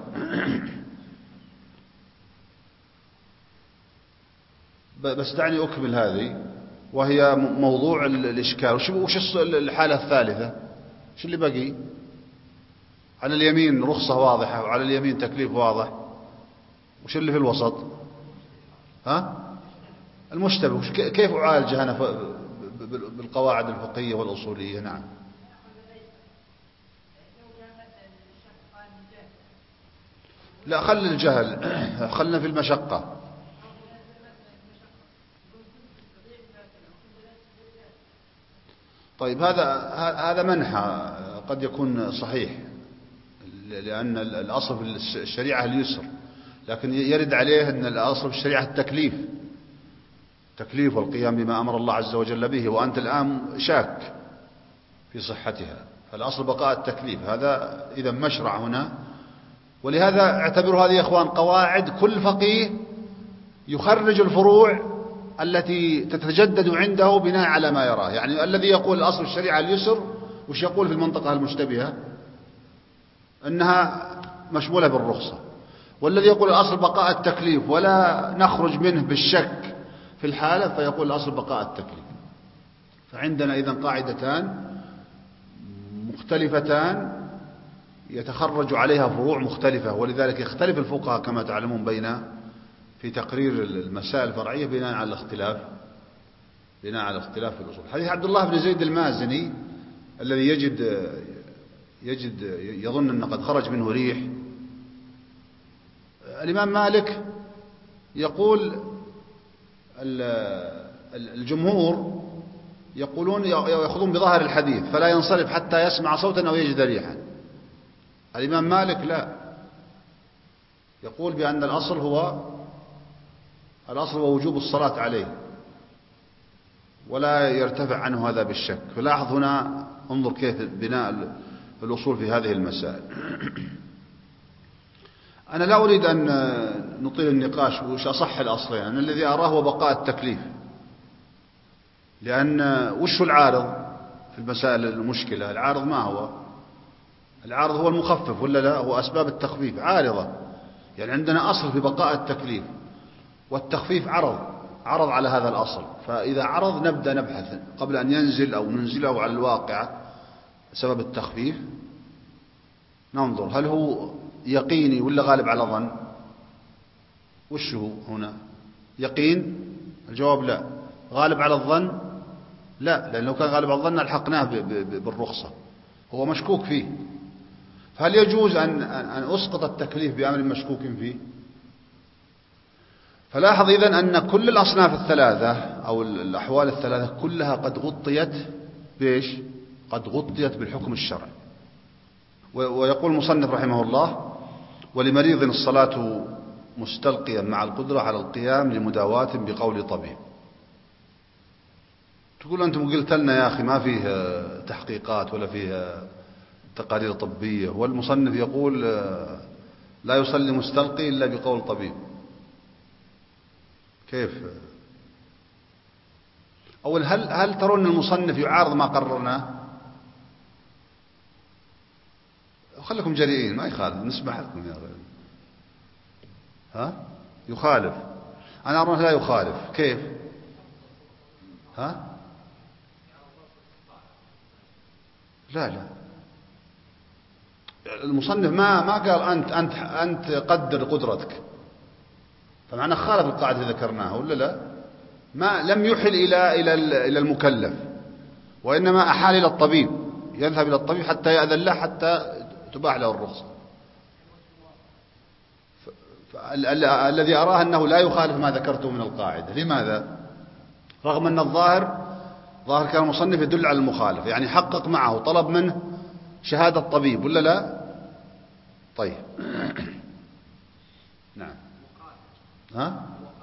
بس دعني أكمل هذه، وهي موضوع الإشكال. وش الحالة الثالثة؟ شو اللي بقي؟ على اليمين رخصة واضحة وعلى اليمين تكليف واضح، وش اللي في الوسط؟ المشتبه. كيف أعالجه أنا بالقواعد الفقهية والأصولية؟ نعم. لا، خل الجهل، خلنا في المشقة. طيب هذا منحى قد يكون صحيح، لأن الأصل في الشريعة اليسر، لكن يرد عليه أن الأصل في الشريعة التكليف والقيام بما أمر الله عز وجل به، وأنت الآن شاك في صحتها، فالأصل بقاء التكليف. هذا إذا مشرع هنا. ولهذا اعتبروا هذه يا إخوان قواعد، كل فقيه يخرج الفروع التي تتجدد عنده بناء على ما يراه. يعني الذي يقول الأصل في الشريعة اليسر، وش يقول في المنطقة المشتبهة؟ أنها مشمولة بالرخصة. والذي يقول الأصل بقاء التكليف ولا نخرج منه بالشك في الحالة، فيقول الأصل بقاء التكليف. فعندنا إذن قاعدتان مختلفتان يتخرج عليها فروع مختلفة، ولذلك يختلف الفقهاء كما تعلمون في تقرير المسائل الفرعية بناء على الاختلاف في الأصول. حديث عبد الله بن زيد المازني الذي يجد يظن أن قد خرج منه ريح، الإمام مالك يقول الجمهور يقولون يأخذون بظاهر الحديث فلا ينصرف حتى يسمع صوتا أو يجد ريحا. الإمام مالك لا، يقول بأن الأصل هو وجوب الصلاة عليه ولا يرتفع عنه هذا بالشك. فلاحظ هنا، انظر كيف بناء الأصول في هذه المسائل. أنا لا أريد أن نطيل النقاش وش أصح الأصلين. أنا الذي أراه هو بقاء التكليف، لأن وش العارض في المسائل المشكلة؟ العارض ما هو؟ العارض هو المخفف ولا لا؟ هو أسباب التخفيف عارضة. يعني عندنا أصل في بقاء التكليف، والتخفيف عرض على هذا الأصل. فإذا عرض نبدأ نبحث قبل أن ينزل أو ننزله على الواقع سبب التخفيف، ننظر هل هو يقيني ولا غالب على ظن. وش هو هنا؟ يقين؟ الجواب لا. غالب على الظن؟ لا، لأنه كان غالب على الظن ألحقناه بالرخصة، هو مشكوك فيه. فهل يجوز أن أسقط التكليف بأمر مشكوك فيه؟ فلاحظ إذن أن كل الأصناف الثلاثة أو الأحوال الثلاثة كلها قد غطيت بإيش؟ قد غطيت بالحكم الشرعي. ويقول المصنف رحمه الله: ولمريض الصلاة مستلقيا مع القدرة على القيام لمداواة بقول طبيب. تقول أنتم قلت لنا يا أخي ما فيه تحقيقات ولا فيه تقارير طبية، والمصنف يقول لا يصلي مستلقي إلا بقول طبيب. كيف؟ أول هل ترون المصنف يعارض ما قررناه؟ خلكم جريئين، ما يخالف، نسمح لكم يا غير. ها؟ يخالف. أنا أرى لا يخالف. كيف؟ ها؟ لا المصنف ما قال أنت قدر قدرتك، فمعنى خالف القاعدة اللي ذكرناها ولا لا؟ ما لم يحل إلى المكلف، وإنما أحال إلى الطبيب، يذهب إلى الطبيب حتى يأذن له حتى تباح له الرخصة. الذي أراه أنه لا يخالف ما ذكرته من القاعدة. لماذا؟ رغم أن ظاهر كان المصنف يدل على المخالف، يعني حقق معه، طلب منه شهادة طبيب ولا لا؟ طيب. نعم. ها؟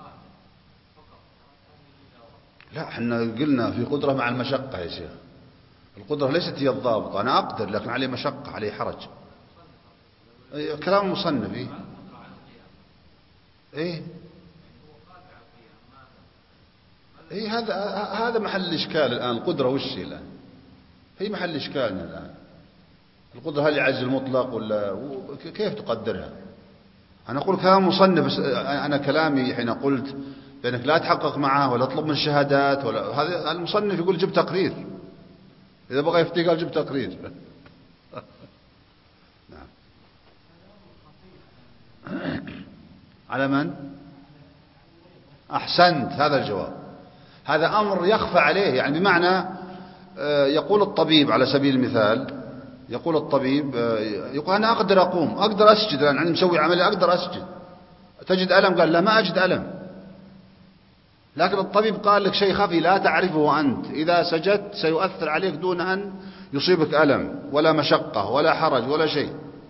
لا، احنا قلنا في قدرة مع المشقة يا شيخ. القدرة ليست هي الضابط، أنا أقدر لكن عليه مشقة، عليه حرج. كلام المصنف. إيه هذا محل الإشكال الآن. القدرة وش هي الآن؟ هي محل إشكالنا الآن. القدرة هل يعز المطلق ولا كيف تقدرها؟ أنا أقول كلام مصنف. أنا كلامي حين قلت بأنك لا تحقق معه ولا تطلب من الشهادات ولا هذا، المصنف يقول جب تقرير. إذا بغى يفتي قال جب تقرير. نعم. على من؟ أحسنت، هذا الجواب. هذا أمر يخفى عليه، يعني بمعنى يقول الطبيب على سبيل المثال، يقول الطبيب يقول أنا أقدر أقوم، أقدر أسجد، الآن أنا مسوي عملية أقدر أسجد، تجد ألم؟ قال لا ما أجد ألم. لكن الطبيب قال لك شيء خفي لا تعرفه أنت، إذا سجدت سيؤثر عليك دون أن يصيبك ألم ولا مشقة ولا حرج ولا شيء.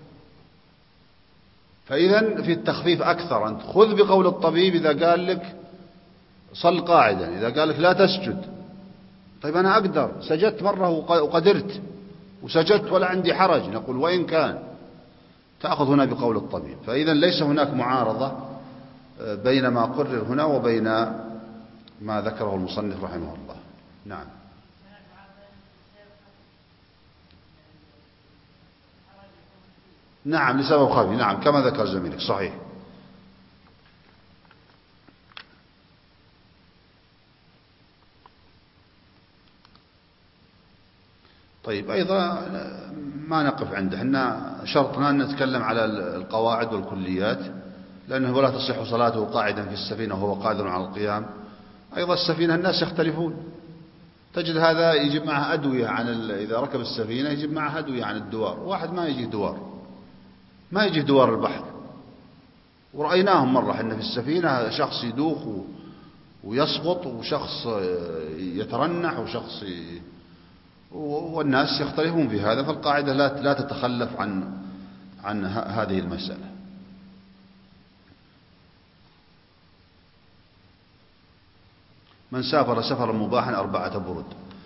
فإذا في التخفيف أكثر. أنت خذ بقول الطبيب إذا قال لك صل قاعدا، إذا قال لك لا تسجد، طيب أنا أقدر، سجدت مرة وقدرت وسجدت ولا عندي حرج، نقول وإن كان تأخذ هنا بقول الطبيب. فإذا ليس هناك معارضة بين ما قرر هنا وبين ما ذكره المصنف رحمه الله. نعم. نعم لسبب خفي، نعم كما ذكر زميلك، صحيح. طيب أيضا ما نقف عنده، احنا شرطنا أن نتكلم على القواعد والكليات، لأنه ولا تصح صلاته قاعدا في السفينة وهو قادر على القيام. أيضا السفينة الناس يختلفون، تجد هذا يجيب معه أدوية عن إذا ركب السفينة يجيب معه أدوية عن الدوار، واحد ما يجي دوار البحر. ورأيناهم مرة حنا في السفينة، شخص يدوخ ويسقط، وشخص يترنح، وشخص والناس يختلفون في هذا. فالقاعدة لا تتخلف عن هذه المسألة. من سافر سفرا مباحا 4 برد،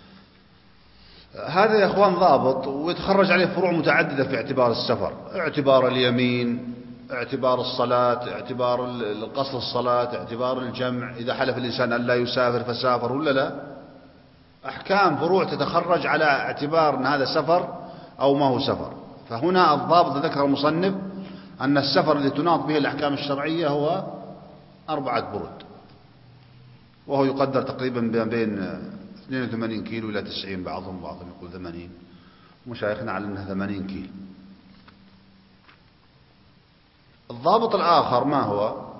هذا يا أخوان ضابط، ويتخرج عليه فروع متعددة في اعتبار السفر، اعتبار اليمين، اعتبار الصلاة، اعتبار القصر الصلاة، اعتبار الجمع، إذا حلف الإنسان أن لا يسافر فسافر ولا لا. أحكام فروع تتخرج على اعتبار أن هذا سفر أو ما هو سفر. فهنا الضابط ذكر المصنف أن السفر الذي تناط به الأحكام الشرعية هو 4 برد، وهو يقدر تقريبا بين 82 كيلو إلى 90، بعضهم يقول 80، مشايخنا على أنها 80 كيلو. الضابط الآخر ما هو؟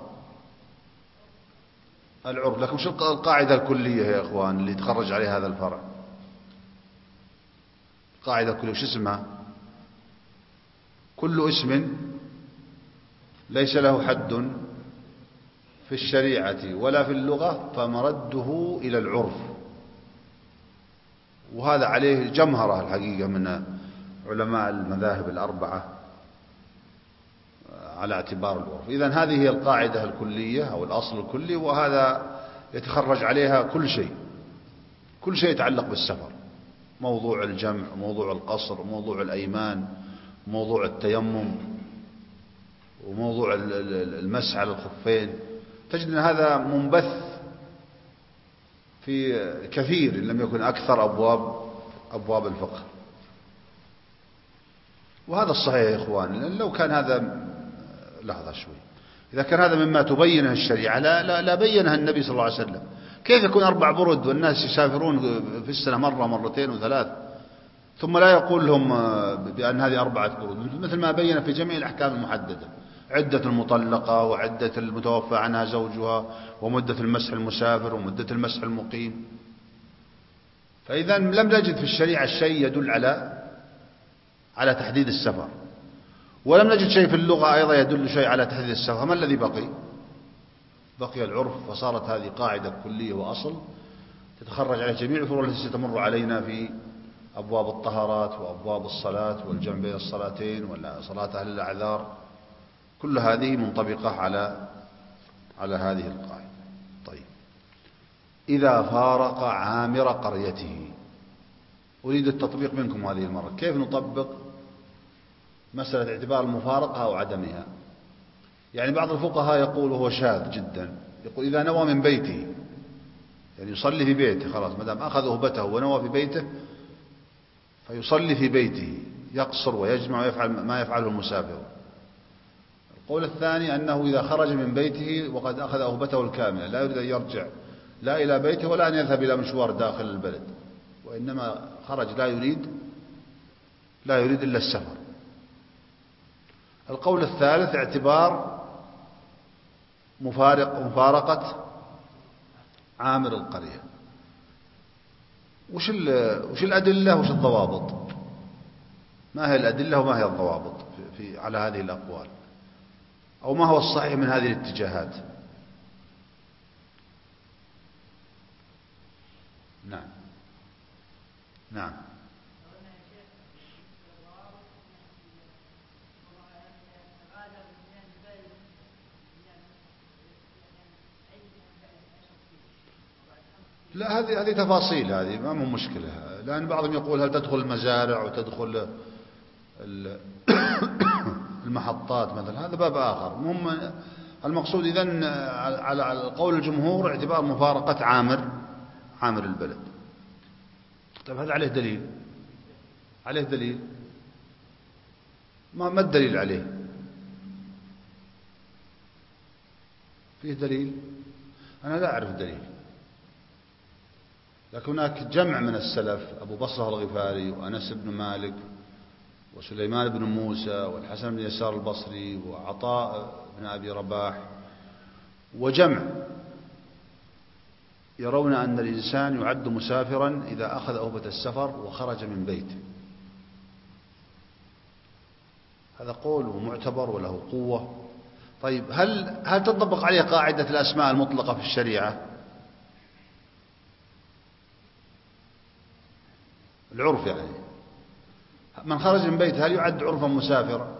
العرف. لكن شو القاعدة الكلية يا إخوان اللي تخرج عليها هذا الفرع؟ القاعدة الكلية وش اسمها؟ كل اسم ليس له حد في في الشريعة ولا في اللغة فمرده إلى العرف. وهذا عليه جمهرة الحقيقة من علماء المذاهب الأربعة على اعتبار العرف. إذن هذه هي القاعدة الكلية أو الأصل الكلي، وهذا يتخرج عليها كل شيء، كل شيء يتعلق بالسفر، موضوع الجمع، موضوع القصر، موضوع الأيمان، موضوع التيمم، وموضوع المسح على الخفين. تجد أن هذا منبث في كثير إن لم يكن أكثر أبواب الفقه. وهذا الصحيح يا إخوان، لأن لو كان هذا لحظة شوي، إذا كان هذا مما تبينه الشريعة لا بينها النبي صلى الله عليه وسلم. كيف يكون 4 برد والناس يسافرون في السنة مرة مرتين وثلاث، ثم لا يقول لهم بأن هذه 4 برود، مثل ما بين في جميع الأحكام المحددة، عدة المطلقة وعدة المتوفى عنها زوجها ومدة المسح المسافر ومدة المسح المقيم. فإذا لم نجد في الشريعة شيء يدل على تحديد السفر، ولم نجد شيء في اللغة أيضا يدل شيء على تحديد السفر. ما الذي بقي العرف. فصارت هذه قاعدة كلية وأصل تتخرج عليه جميع الفروع التي ستمر علينا في أبواب الطهارات وأبواب الصلاة والجمع بين الصلاتين ولا صلاة أهل الأعذار. كل هذه منطبقة على هذه القاعدة. طيب، إذا فارق عامر قريته. أريد التطبيق منكم هذه المرة. كيف نطبق مسألة اعتبار المفارقة أو عدمها؟ يعني بعض الفقهاء يقول هو شاذ جدا، يقول إذا نوى من بيته، يعني يصلي في بيته، خلاص ما دام أخذ أهبته ونوى في بيته فيصلي في بيته، يقصر ويجمع ويفعل ما يفعله المسافر. القول الثاني أنه إذا خرج من بيته وقد أخذ أهبته الكاملة لا يريد أن يرجع لا إلى بيته ولا أن يذهب إلى مشوار داخل البلد، وإنما خرج لا يريد إلا السفر. القول الثالث اعتبار مفارقة عامر القرية. وش الأدلة وش الضوابط؟ ما هي الأدلة وما هي الضوابط على هذه الأقوال، أو ما هو الصحيح من هذه الاتجاهات؟ نعم. لا، هذه تفاصيل، هذه ما هو مشكلة. لأن بعضهم يقول هل تدخل المزارع وتدخل المحطات مثلا، هذا باب آخر. المقصود إذن على قول الجمهور اعتبار مفارقة عامر البلد. طيب هذا عليه دليل؟ ما الدليل عليه؟ فيه دليل؟ أنا لا أعرف دليل، لكن هناك جمع من السلف، أبو بصرة الغفاري وأنس بن مالك وسليمان بن موسى والحسن بن يسار البصري وعطاء بن أبي رباح، وجمع يرون أن الإنسان يعد مسافرا إذا أخذ أهبة السفر وخرج من بيته. هذا قول معتبر وله قوة. طيب هل تطبق عليه قاعدة الأسماء المطلقة في الشريعة؟ العرف يعني من خرج من بيته هل يعد عرفا مسافرا؟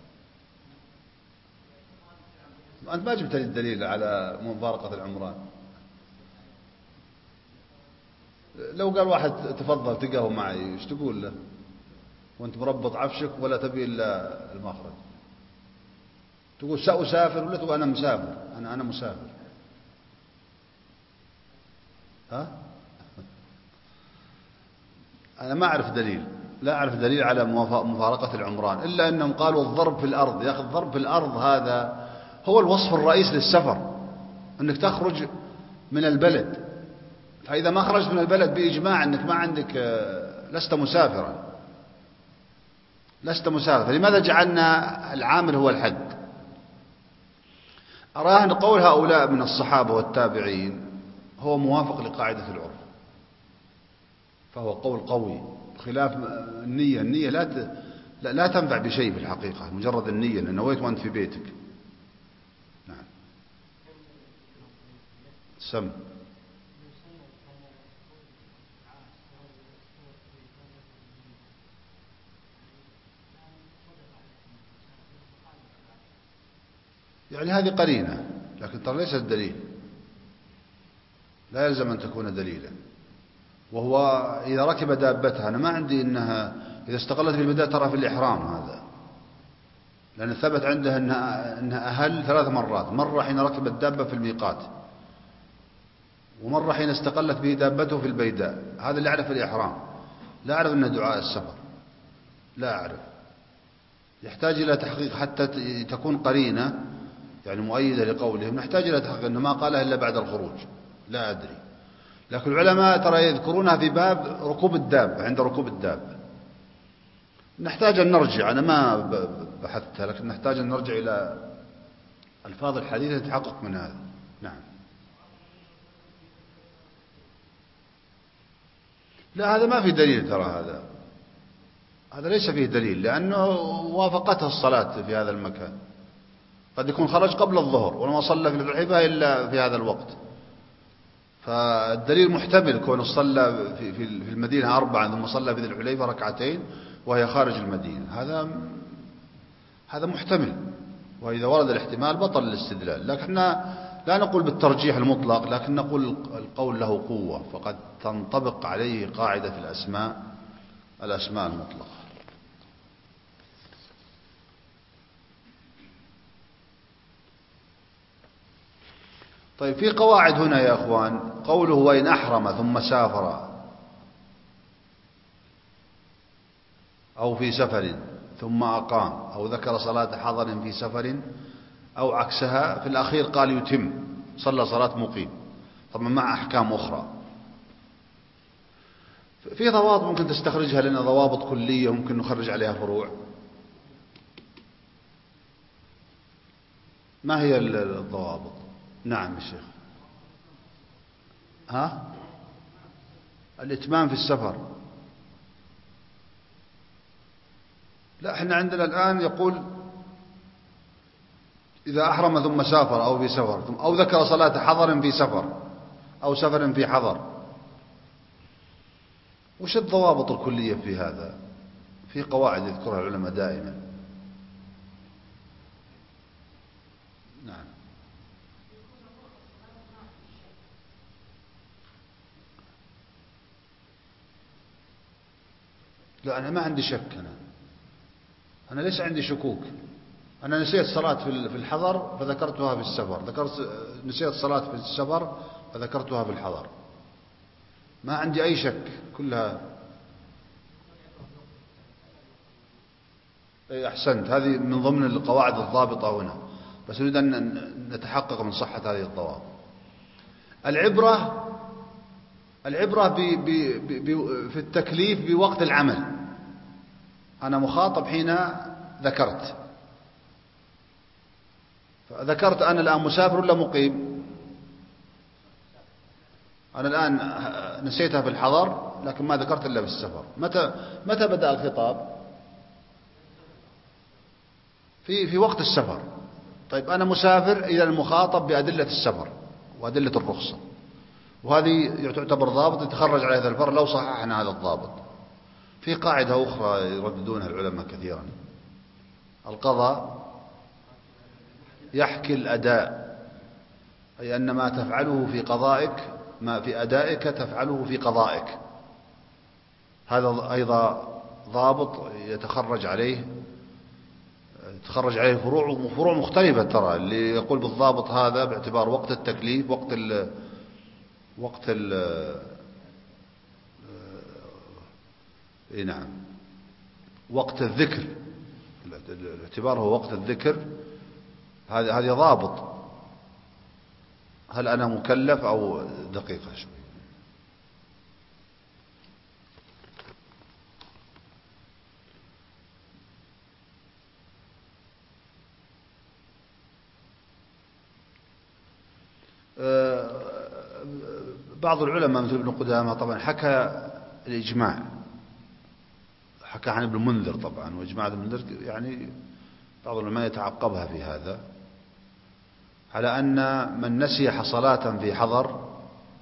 أنت ما جبت لي الدليل على مفارقة العمران. لو قال واحد تفضل تقهوى معي ايش تقول له وانت مربط عفشك ولا تبي الا المخرج؟ تقول سأسافر ولا تقول أنا مسافر؟ أنا مسافر. ها؟ أنا ما أعرف دليل، لا أعرف دليل على مفارقة العمران، إلا أنهم قالوا الضرب في الأرض. يا أخي الضرب في الأرض هذا هو الوصف الرئيس للسفر، أنك تخرج من البلد. فإذا ما خرجت من البلد بإجماع أنك ما عندك، لست مسافرا. فلماذا جعلنا العامل هو الحد؟ أراه أن قول هؤلاء من الصحابة والتابعين هو موافق لقاعدة العرف، فهو قول قوي، خلاف النية لا تنفع بشيء في الحقيقة. مجرد النية أن نويت وأنت في بيتك. نعم. سم. يعني هذه قرينة، لكن ترى ليست دليل، لا يلزم أن تكون دليلا. وهو إذا ركب دابتها، أنا ما عندي إنها إذا استقلت بالبداية ترى في الإحرام هذا، لأن ثبت عنده أنها أهل 3 مرات، مرة حين ركب الدابة في الميقات، ومرة حين استقلت به دابته في البيداء. هذا اللي أعرف الإحرام، لا أعرف أنه دعاء السفر، لا أعرف. يحتاج إلى تحقيق حتى تكون قرينة يعني مؤيدة لقولهم، نحتاج إلى تحقيق أنه ما قالها إلا بعد الخروج، لا أدري. لكن العلماء ترى يذكرونها في باب ركوب الدابة، عند ركوب الدابة. نحتاج أن نرجع، أنا ما بحثتها، لكن نحتاج أن نرجع إلى ألفاظ الحديث نتحقق من هذا. نعم. لا هذا ما في دليل، ترى هذا ليس فيه دليل، لأنه وافقتها الصلاة في هذا المكان. قد يكون خرج قبل الظهر ولما صلى في الحليفة إلا في هذا الوقت، فالدليل محتمل كونه صلى في المدينة 4 ثم صلى في ذي الحليفة 2 وهي خارج المدينة، هذا محتمل. وإذا ورد الاحتمال بطل الاستدلال. لكن لا نقول بالترجيح المطلق، لكن نقول القول له قوة، فقد تنطبق عليه قاعدة في الأسماء المطلقة. طيب في قواعد هنا يا أخوان، قوله وإن أحرم ثم سافر أو في سفر ثم أقام أو ذكر صلاة حضر في سفر أو عكسها، في الأخير قال يتم، صلى صلاة مقيم، طبعا مع أحكام أخرى. في ضوابط ممكن تستخرجها لنا، ضوابط كلية ممكن نخرج عليها فروع. ما هي الضوابط؟ نعم يا شيخ. الإتمام في السفر. لا احنا عندنا الآن يقول إذا أحرم ثم سافر أو في سفر أو ذكر صلاة حضر في سفر أو سفر في حضر. وش الضوابط الكلية في هذا؟ في قواعد يذكرها العلماء دائما. نعم. لا أنا ما عندي شك، أنا ليس عندي شكوك. أنا نسيت صلاة في الحضر فذكرتها في السفر، نسيت صلاة في السفر فذكرتها في الحضر، ما عندي أي شك، كلها. أي أحسنت، هذه من ضمن القواعد الضابطة هنا، بس نريد أن نتحقق من صحة هذه الضوابط. العبرة في التكليف بوقت العمل. أنا مخاطب حين ذكرت أنا الآن مسافر ولا مقيم؟ أنا الآن نسيتها في الحضر لكن ما ذكرت إلا في السفر. متى بدأ الخطاب؟ في وقت السفر. طيب أنا مسافر، إذا المخاطب بأدلة السفر وأدلة الرخصة، وهذه تعتبر ضابط يتخرج على هذا الفرق لو صححنا هذا الضابط. في قاعدة أخرى يرددونها العلماء كثيرا: القضاء يحكي الأداء، أي أن ما تفعله في قضائك ما في أدائك تفعله في قضائك. هذا أيضا ضابط يتخرج عليه فروع مختلفة. ترى اللي يقول بالضابط هذا باعتبار وقت التكليف، نعم وقت الذكر، الاعتبار هو وقت الذكر. هذا ضابط. هل أنا مكلف أو دقيقة شوي؟ بعض العلماء مثل ابن قدامة طبعا حكى الإجماع، حكى عن ابن المنذر طبعا، وإجماع ابن المنذر يعني بعض العلماء يتعقبها في هذا. على أن من نسي صلاة في حضر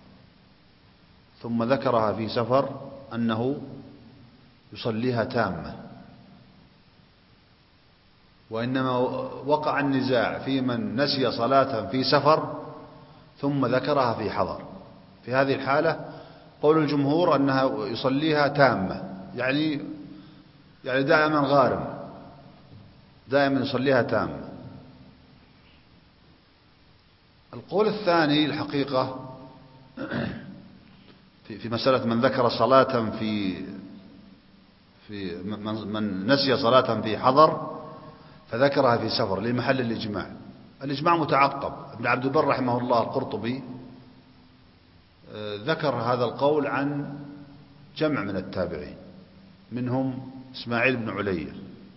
ثم ذكرها في سفر أنه يصليها تامة، وإنما وقع النزاع في من نسي صلاة في سفر ثم ذكرها في حضر. في هذه الحالة قول الجمهور أنها يصليها تامة، يعني دائما غارم، دائما يصليها تامة. القول الثاني الحقيقة في مسألة من ذكر صلاة من نسي صلاة في حضر فذكرها في سفر لمحل الإجماع. الإجماع متعقب. ابن عبد البر رحمه الله القرطبي ذكر هذا القول عن جمع من التابعين، منهم إسماعيل بن علية،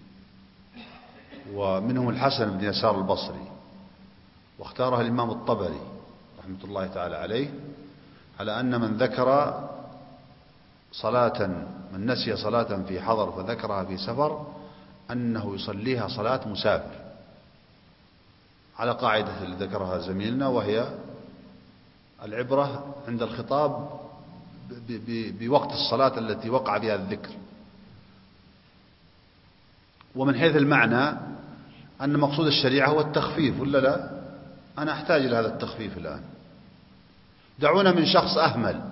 ومنهم الحسن بن يسار البصري، واختارها الإمام الطبري رحمة الله تعالى عليه، على أن من ذكر صلاة، من نسي صلاة في حضر فذكرها في سفر أنه يصليها صلاة مسافر، على قاعدة اللي ذكرها زميلنا، وهي العبرة عند الخطاب بوقت الصلاة التي وقع بها الذكر. ومن حيث المعنى أن مقصود الشريعة هو التخفيف، ولا لا؟ أنا أحتاج إلى هذا التخفيف الآن. دعونا من شخص أهمل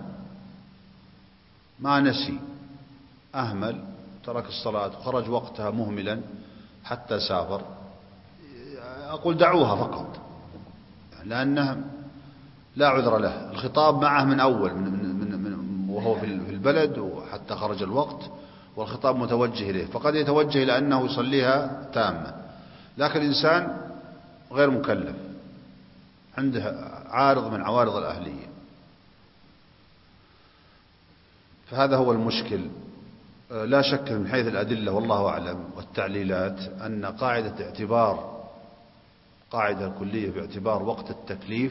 ما نسي، أهمل ترك الصلاة وخرج وقتها مهملا حتى سافر، أقول دعوها فقط، لأنه لا عذر له. الخطاب معه من أول وهو في البلد وحتى خرج الوقت، والخطاب متوجه إليه، فقد يتوجه إلى أنه يصليها تامة. لكن الإنسان غير مكلف، عنده عارض من عوارض الأهلية، فهذا هو المشكل. لا شك من حيث الأدلة والله أعلم والتعليلات أن قاعدة كلية في اعتبار وقت التكليف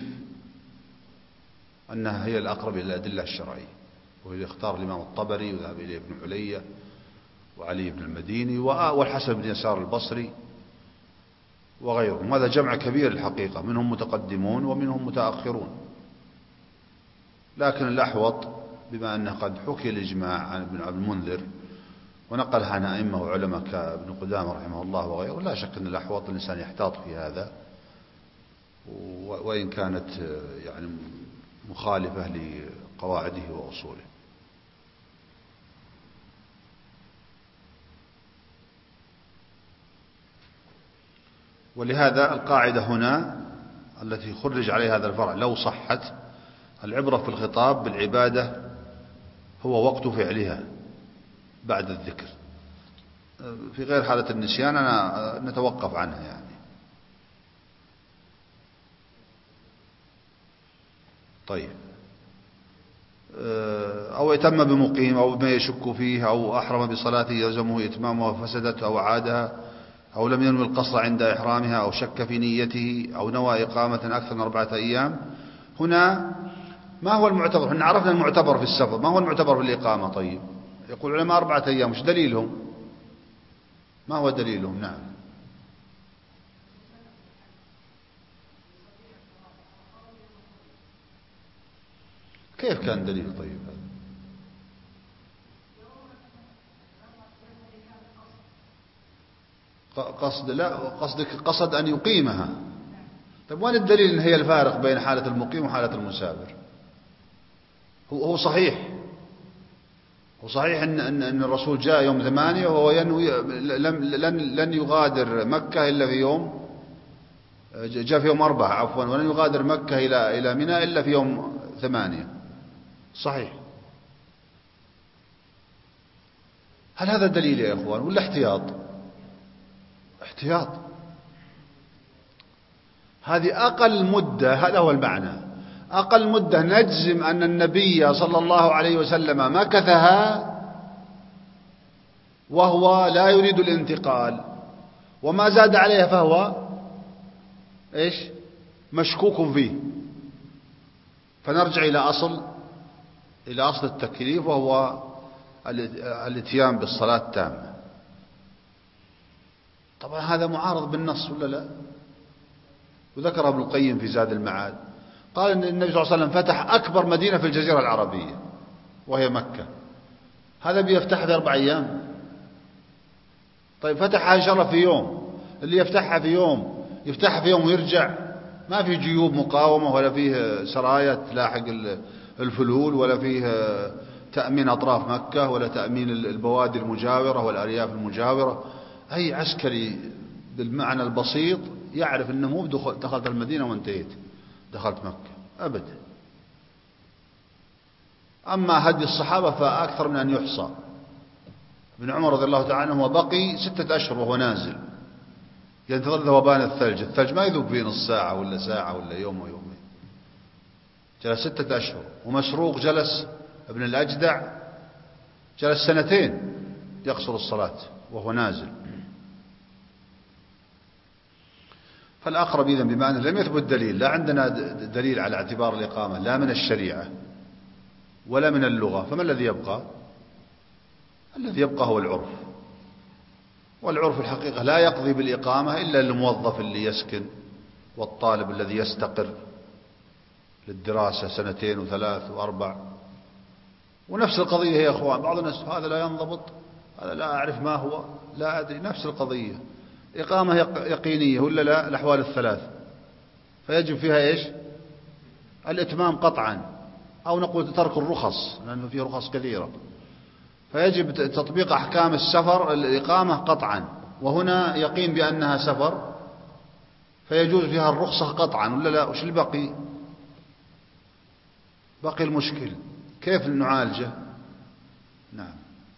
أنها هي الأقرب إلى الأدلة الشرعية، وهي اختار الإمام الطبري وذهب إليه ابن علية وعلي بن المديني والحسن بن يسار البصري وغيرهم. هذا جمع كبير الحقيقة، منهم متقدمون ومنهم متأخرون. لكن الأحوط بما أنه قد حكي الإجماع عن ابن عبد المنذر ونقلها عن أئمة وعلماء كابن قدامة رحمه الله وغيره، لا شك أن الأحوط الإنسان يحتاط في هذا، وإن كانت يعني مخالفة لقواعده وأصوله. ولهذا القاعدة هنا التي خرج عليها هذا الفرع لو صحت، العبرة في الخطاب بالعبادة هو وقت فعلها بعد الذكر، في غير حالة النسيان نتوقف عنها يعني. طيب، أو يتم بمقيم أو بما يشك فيه، أو أحرم بصلاته يلزمه إتمامها فسدت أو عادها، أو لم ينوي القصر عند إحرامها، أو شك في نيته، أو نوى إقامة أكثر من 4 أيام. هنا ما هو المعتبر؟ احنا عرفنا المعتبر في السفر، ما هو المعتبر في الإقامة؟ طيب، يقول العلماء 4 أيام، مش دليلهم؟ ما هو دليلهم؟ نعم، كيف كان دليل؟ طيب، قصدك قصد أن يقيمها. طيب، وين الدليل أن هي الفارق بين حالة المقيم وحالة المسافر؟ هو صحيح أن الرسول جاء يوم 8 وهو ينوي لن يغادر مكة إلا في يوم، جاء في يوم 4 عفوا، ولن يغادر مكة إلى منى إلا في يوم 8. صحيح. هل هذا دليل يا إخوان ولا احتياط؟ احتياط. هذه أقل مدة، هذا هو المعنى، أقل مدة نجزم أن النبي صلى الله عليه وسلم مكثها وهو لا يريد الانتقال، وما زاد عليها فهو إيش؟ مشكوك فيه. فنرجع إلى أصل التكليف، وهو الاتيان بالصلاة التامة. طبعا هذا معارض بالنص ولا لا؟ وذكر ابن القيم في زاد المعاد، قال أن النبي صلى الله عليه وسلم فتح أكبر مدينة في الجزيرة العربية وهي مكة، هذا بيفتحها في 4 أيام؟ طيب فتحها إن شاء الله في يوم، اللي يفتحها في يوم يفتحها في يوم ويرجع، ما في جيوب مقاومة ولا فيه سرايا تلاحق الفلول ولا فيه تأمين أطراف مكة ولا تأمين البوادي المجاورة والأرياف المجاورة. أي عسكري بالمعنى البسيط يعرف أنه مو دخلت المدينة وانتهيت دخلت مكة أبدا. أما هدي الصحابة فأكثر من أن يحصى. ابن عمر رضي الله تعالى عنه بقي 6 أشهر وهو نازل ينتظر ذوبان الثلج ما يذوب فيه نص ساعة ولا ساعة ولا يوم ويومين، جلس 6 أشهر. ومسروق جلس ابن الأجدع جلس 2 يقصر الصلاة وهو نازل. فالأقرب إذن بمعنى لم يثبت دليل، لا عندنا دليل على اعتبار الإقامة لا من الشريعة ولا من اللغة، فما الذي يبقى؟ الذي يبقى هو العرف، والعرف الحقيقة لا يقضي بالإقامة إلا الموظف اللي يسكن والطالب الذي يستقر للدراسة 2 و3 و4. ونفس القضية يا أخوان، بعض الناس هذا لا ينضبط، هذا لا أعرف ما هو، لا أدري، نفس القضية. إقامة يقينية ولا لا؟ الأحوال الثلاث فيجب فيها إيش؟ الإتمام قطعا، أو نقول ترك الرخص لأنه فيه رخص كثيرة، فيجب تطبيق أحكام السفر الإقامة قطعا، وهنا يقين بأنها سفر فيجوز فيها الرخصة قطعا ولا لا؟ وش البقي؟ بقي المشكل كيف نعالجه؟ نعم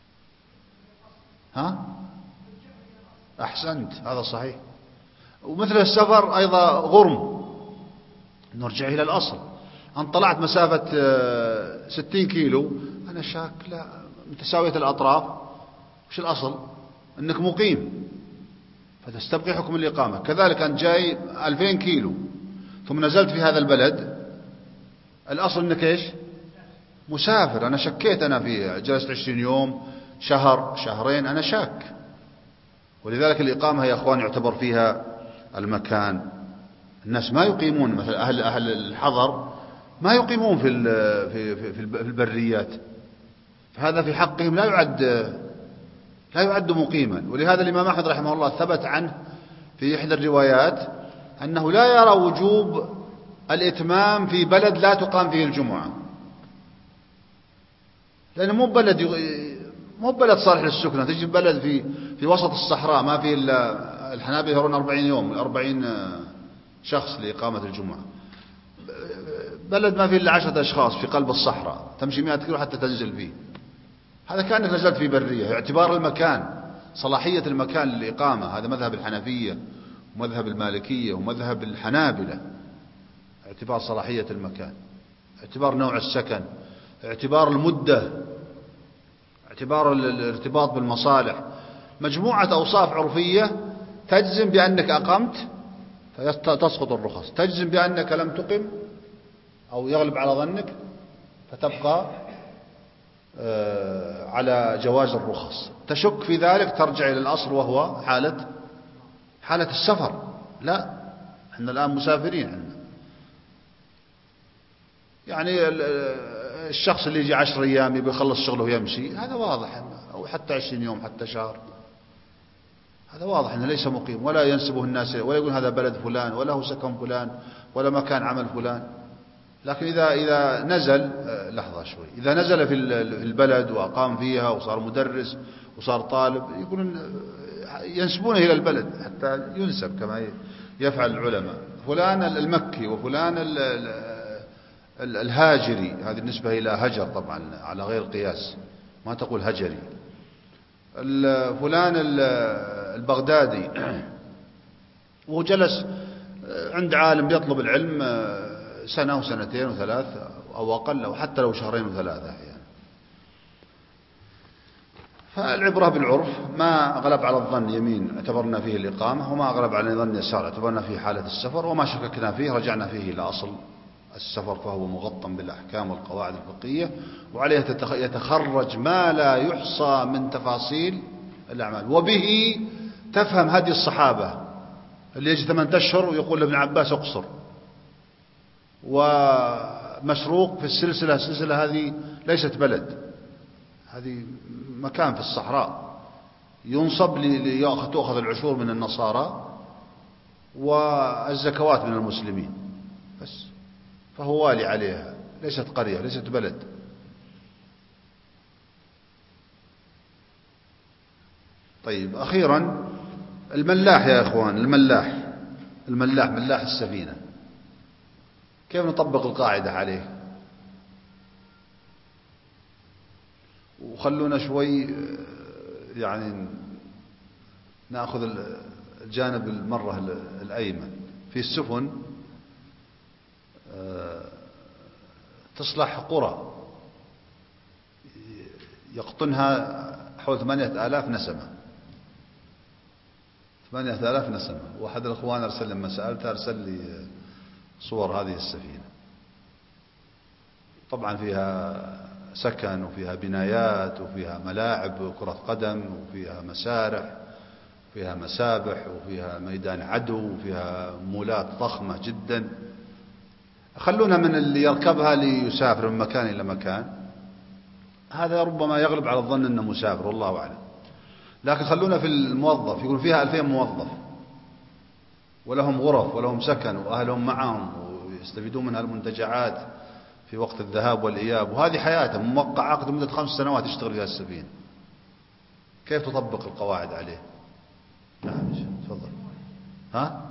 ها أحسنت، هذا صحيح. ومثل السفر أيضا غرم، نرجع إلى الأصل. أن طلعت مسافة 60 كيلو أنا شاك لا متساوية الأطراف، وش الأصل؟ أنك مقيم فتستبقي حكم الإقامة. كذلك أنت جاي 2000 كيلو ثم نزلت في هذا البلد، الأصل أنك إيش؟ مسافر. أنا شكيت أنا فيه، جلست 20 يوم شهر شهرين أنا شاك. ولذلك الإقامة يا أخوان يعتبر فيها المكان. الناس ما يقيمون، مثلا أهل الحضر ما يقيمون في البريات، فهذا في حقهم لا يعد مقيما. ولهذا الإمام أحمد رحمه الله ثبت عنه في إحدى الروايات أنه لا يرى وجوب الإتمام في بلد لا تقام فيه الجمعة، لأنه مو بلد صالح للسكنة. تجي بلد في وسط الصحراء ما فيه إلا الحنابلة يرون 40 يوم 40 شخص لإقامة الجمعة، بلد ما فيه إلا 10 أشخاص في قلب الصحراء تمشي 100 كيلو حتى تنزل فيه، هذا كأنك نزلت في برية. اعتبار المكان، صلاحية المكان للإقامة، هذا مذهب الحنفية ومذهب المالكية ومذهب الحنابلة. اعتبار صلاحية المكان، اعتبار نوع السكن، اعتبار المدة، اعتبار الارتباط بالمصالح، مجموعة أوصاف عرفية تجزم بأنك أقمت فتسقط الرخص، تجزم بأنك لم تقم أو يغلب على ظنك فتبقى على جواز الرخص. تشك في ذلك ترجع إلى الأصل وهو حالة السفر. لا، احنا الآن مسافرين، يعني الشخص اللي يجي 10 أيام يبي يخلص شغله ويمشي، هذا واضح، أو حتى 20 يوم حتى شهر، هذا واضح أنه ليس مقيم، ولا ينسبه الناس ولا يقول هذا بلد فلان ولا هو سكن فلان ولا مكان عمل فلان. لكن إذا نزل لحظة شوي، إذا نزل في البلد وأقام فيها وصار مدرس وصار طالب، يقولون ينسبونه إلى البلد حتى ينسب كما يفعل العلماء، فلان المكي وفلان الهاجري، هذه النسبة إلى هجر طبعا على غير قياس، ما تقول هجري. فلان البغدادي وجلس عند عالم يطلب العلم 1 و2 و3 أو أقل، أو حتى لو 2 و3 أحيانا. فالعبرة بالعرف، ما غلب على الظن يمين اعتبرنا فيه الإقامة، وما غلب على الظن يسار اعتبرنا فيه حالة السفر، وما شككنا فيه رجعنا فيه إلى أصل السفر، فهو مغطى بالأحكام والقواعد الفقهية، وعليه يتخرج ما لا يحصى من تفاصيل الأعمال. وبه تفهم هدي الصحابة اللي يجي 8 أشهر ويقول لابن عباس اقصر. ومشروق في السلسلة هذه ليست بلد، هذه مكان في الصحراء ينصب تؤخذ العشور من النصارى والزكوات من المسلمين بس، فهو والي عليها، ليست قرية ليست بلد. طيب أخيرا الملاح يا إخوان، ملاح السفينة، كيف نطبق القاعدة عليه؟ وخلونا شوي يعني نأخذ الجانب المرة الأيمن. في السفن تصلح قرى يقطنها حول 8000 نسمة، 8000 نسمة. واحد الأخوان أرسل لما سألته أرسل لي صور هذه السفينة، طبعا فيها سكن وفيها بنايات وفيها ملاعب كرة قدم وفيها مسارح وفيها مسابح وفيها ميدان عدو وفيها مولات ضخمة جدا. خلونا من اللي يركبها ليسافر من مكان إلى مكان، هذا ربما يغلب على الظن أنه مسافر والله أعلم. لكن خلونا في الموظف، يقول فيها 2000 موظف ولهم غرف ولهم سكن وأهلهم معهم ويستفيدون من هالمنتجعات في وقت الذهاب والإياب، وهذه حياتهم، موقع عقد مدة 5 سنوات يشتغل فيها السفينة. كيف تطبق القواعد عليه؟ نعم تفضل. ها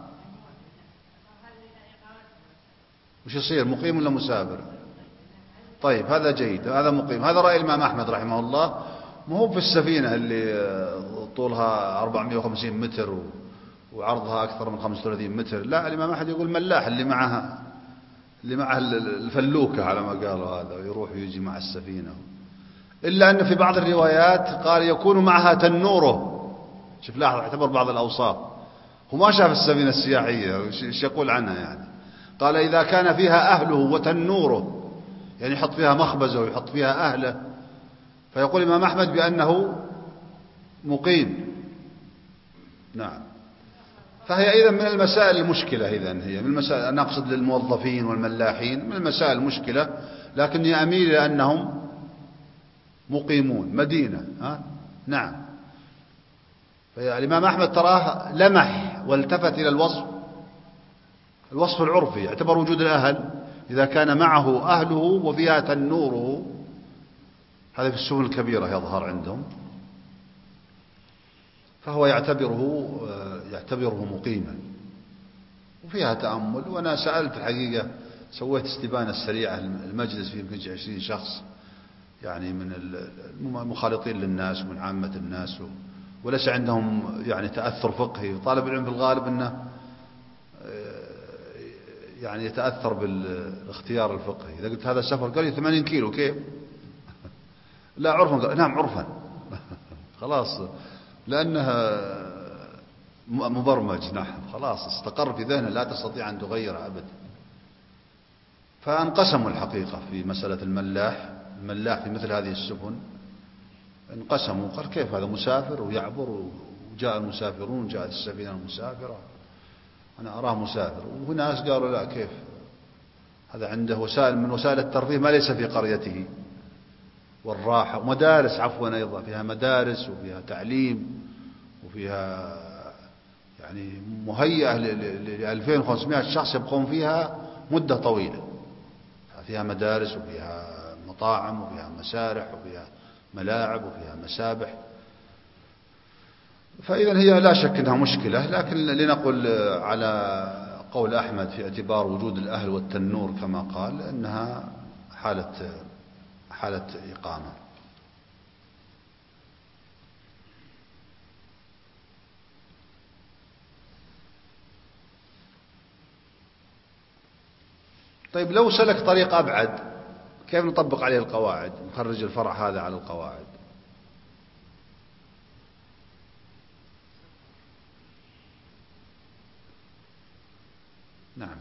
وش يصير، مقيم ولا مسافر؟ طيب هذا جيد، هذا مقيم، هذا رأي الإمام أحمد رحمه الله. ما هو في السفينة اللي طولها 450 متر وعرضها أكثر من 35 متر، لا، الإمام أحمد يقول ملاح اللي معها الفلوكة على ما قالوا، هذا يروح ويجي مع السفينة. إلا أن في بعض الروايات قال يكون معها تنوره. شوف لاحظ، اعتبر بعض الأوصاف، هو ما شاف السفينة السياحية ايش يقول عنها يعني. قال إذا كان فيها أهله وتنوره، يعني يحط فيها مخبزه ويحط فيها أهله، فيقول الإمام أحمد بأنه مقيم. نعم. فهي إذن من المسائل المشكلة، إذن هي من المسائل، أنا أقصد للموظفين والملاحين من المسائل المشكلة، لكني أميل إلى أنهم مقيمون مدينة. نعم. فالإمام أحمد تراه لمح والتفت إلى الوصف العرفي، اعتبر وجود الأهل إذا كان معه أهله وفيها تنوره، هذا في السفن الكبيرة يظهر عندهم، فهو يعتبره مقيما وفيها تأمل. وأنا سألت الحقيقة، سويت استبانة سريعة، المجلس فيه يمكن 20 شخص يعني من المخالطين للناس ومن عامة الناس، وليس عندهم يعني تأثر فقهي. طالب العلم في الغالب أنه يعني يتأثر بالاختيار الفقهي. إذا قلت هذا سفر، قال لي 80 كيلو كيف؟ لا عرفا، قال نعم عرفا. خلاص، لأنها مبرمج، نحن خلاص استقر في ذهنه، لا تستطيع أن تغيره أبدا. فانقسموا الحقيقة في مسألة الملاح في مثل هذه السفن، انقسموا. قال كيف هذا مسافر ويعبر، وجاء المسافرون، جاءت السفينة المسافرة، أنا أراه مسافر. وناس قالوا لا، كيف هذا عنده وسائل من وسائل الترفيه ما ليس في قريته، والراحة، ومدارس عفوا أيضا، فيها مدارس وفيها تعليم وفيها يعني مهيئة ل 2500 شخص يبقون فيها مدة طويلة. فيها مدارس وفيها مطاعم وفيها مسارح وفيها ملاعب وفيها مسابح. فإذا هي لا شك أنها مشكلة، لكن لنقل على قول أحمد في اعتبار وجود الأهل والتنور كما قال، أنها حالة إقامة. طيب لو سلك طريق أبعد، كيف نطبق عليه القواعد، نخرج الفرع هذا على القواعد؟ نعم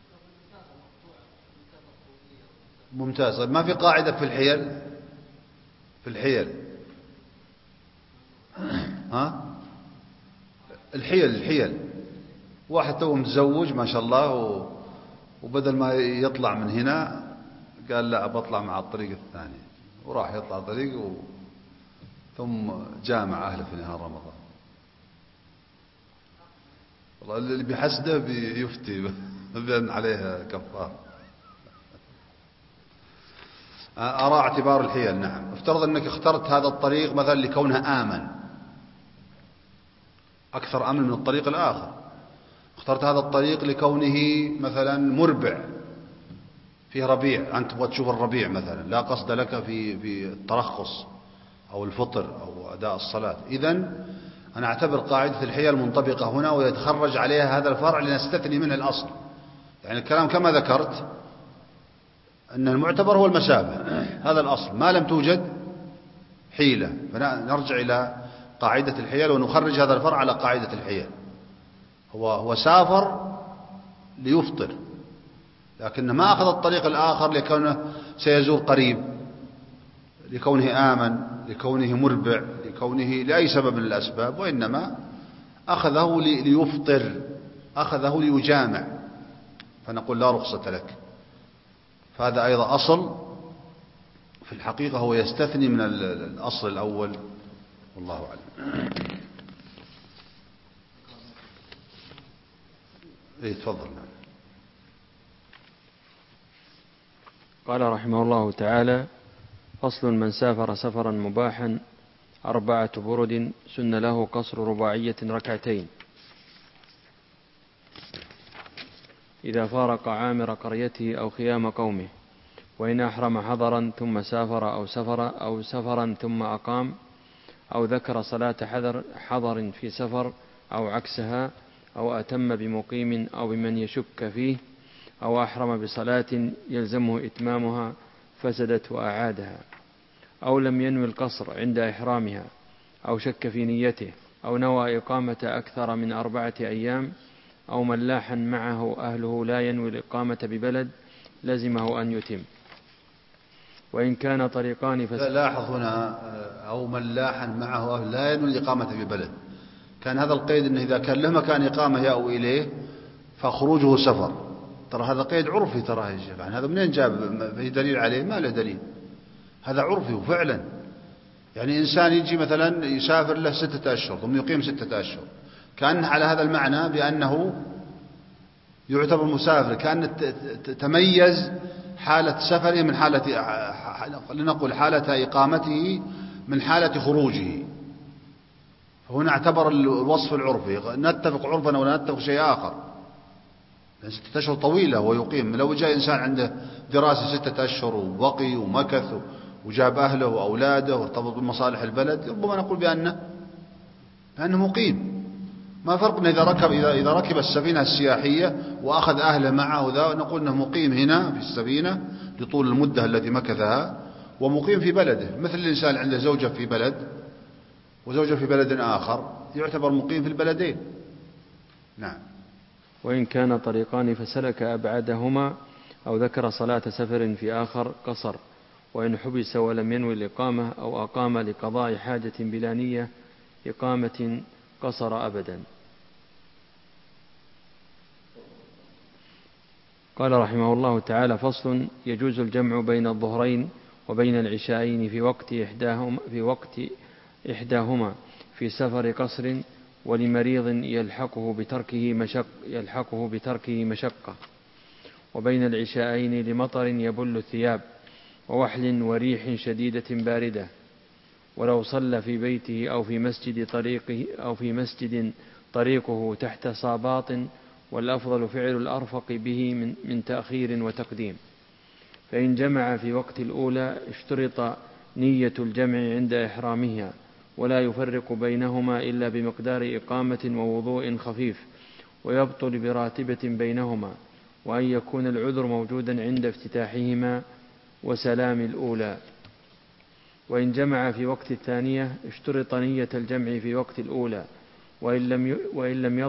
ممتاز. ما في قاعدة في الحيل ها الحيل واحد تو متزوج ما شاء الله وبدل ما يطلع من هنا قال لا بطلع مع الطريق الثاني، وراح يطلع طريق ثم جامع أهله في نهار رمضان. والله اللي بيحسده بيفتي بأن عليها كفار. أرى اعتبار الحيل. نعم، افترض أنك اخترت هذا الطريق مثلا لكونها آمن، أكثر أمن من الطريق الآخر. اخترت هذا الطريق لكونه مثلا مربع، فيه ربيع، أنت تبغى تشوف الربيع مثلا، لا قصد لك في الترخص أو الفطر أو أداء الصلاة. إذن أنا أعتبر قاعدة الحيل منطبقة هنا، ويتخرج عليها هذا الفرع لنستثني منه الأصل. يعني الكلام كما ذكرت أن المعتبر هو المسافة، هذا الأصل، ما لم توجد حيلة فنرجع إلى قاعدة الحيل ونخرج هذا الفرع على قاعدة الحيل. هو سافر ليفطر، لكنه ما أخذ الطريق الآخر لكونه سيزور قريب، لكونه آمن، لكونه مربع، لكونه لأي سبب من الأسباب، وإنما أخذه ليفطر، أخذه ليجامع، فنقول لا رخصة لك. فهذا أيضا أصل في الحقيقة هو يستثني من الأصل الأول، والله أعلم. تفضل. قال رحمه الله تعالى: فصل: من سافر سفرا مباحا 4 برد سن له قصر رباعية ركعتين إذا فارق عامر قريته أو خيام قومه، وإن أحرم حضرا ثم سافر أو سفرا ثم أقام، أو ذكر صلاة حضر في سفر أو عكسها، أو أتم بمقيم أو بمن يشك فيه، أو أحرم بصلاة يلزمه إتمامها فسدت وأعادها، أو لم ينوي القصر عند إحرامها، أو شك في نيته، أو نوى إقامة أكثر من 4 أيام، أو ملاحا معه أهله لا ينوي الإقامة ببلد لزمه أن يتم. وإن كان طريقان لاحظ هنا أو ملاحا معه أهله لا ينوي الإقامة ببلد، كان هذا القيد أنه إذا كان له مكان إقامة يأوي إليه فخروجه سفر. ترى هذا قيد عرفي، ترى يا شيخ، يعني هذا منين جاب؟ في دليل عليه؟ ما له دليل، هذا عرفي. وفعلا يعني إنسان يجي مثلا يسافر له 6 أشهر ثم يقيم 6 أشهر، كان على هذا المعنى بأنه يعتبر مسافر، كان تميز حالة سفره من حالة، لنقول حالة إقامته من حالة خروجه. فهنا اعتبر الوصف العرفي، نتفق عرفا ولا نتفق شيء آخر. 6 أشهر طويلة ويقيم. لو جاء إنسان عنده دراسة 6 أشهر وبقي ومكث وجاب أهله وأولاده وارتبط بمصالح البلد، ربما نقول بأنه مقيم. ما فرقنا إذا ركب السفينة السياحية وأخذ أهله معه، نقول أنه مقيم هنا في السفينة لطول المدة التي مكثها، ومقيم في بلده، مثل الإنسان عنده زوجة في بلد وزوجة في بلد آخر، يعتبر مقيم في البلدين. نعم. وإن كان طريقان فسلك أبعدهما، أو ذكر صلاة سفر في آخر قصر، وإن حبس ولم ينوي الإقامة، أو أقام لقضاء حاجة بلا نية إقامة قصر أبدا. قال رحمه الله تعالى: فصل: يجوز الجمع بين الظهرين وبين العشاءين في وقت إحداهما في سفر قصر، ولمريض يلحقه بتركه مشقة، وبين العشاءين لمطر يبل الثياب، ووحل وريح شديدة باردة، ولو صلى في بيته أو في مسجد طريقه تحت صاباط، والأفضل فعل الأرفق به من تأخير وتقديم. فإن جمع في وقت الأولى اشترط نية الجمع عند إحرامها، ولا يفرق بينهما إلا بمقدار إقامة ووضوء خفيف، ويبطل براتبة بينهما، وأن يكون العذر موجودا عند افتتاحهما وسلام الأولى. وإن جمع في وقت الثانية اشترط نية الجمع في وقت الأولى، وإن لم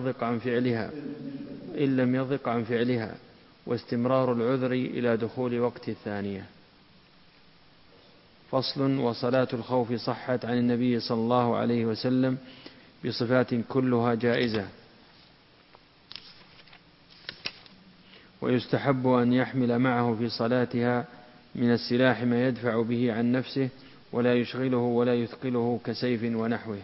يضق عن فعلها، واستمرار العذر إلى دخول وقت الثانية. فصل: وصلاة الخوف صحت عن النبي صلى الله عليه وسلم بصفات كلها جائزة، ويستحب أن يحمل معه في صلاتها من السلاح ما يدفع به عن نفسه ولا يشغله ولا يثقله كسيف ونحوه.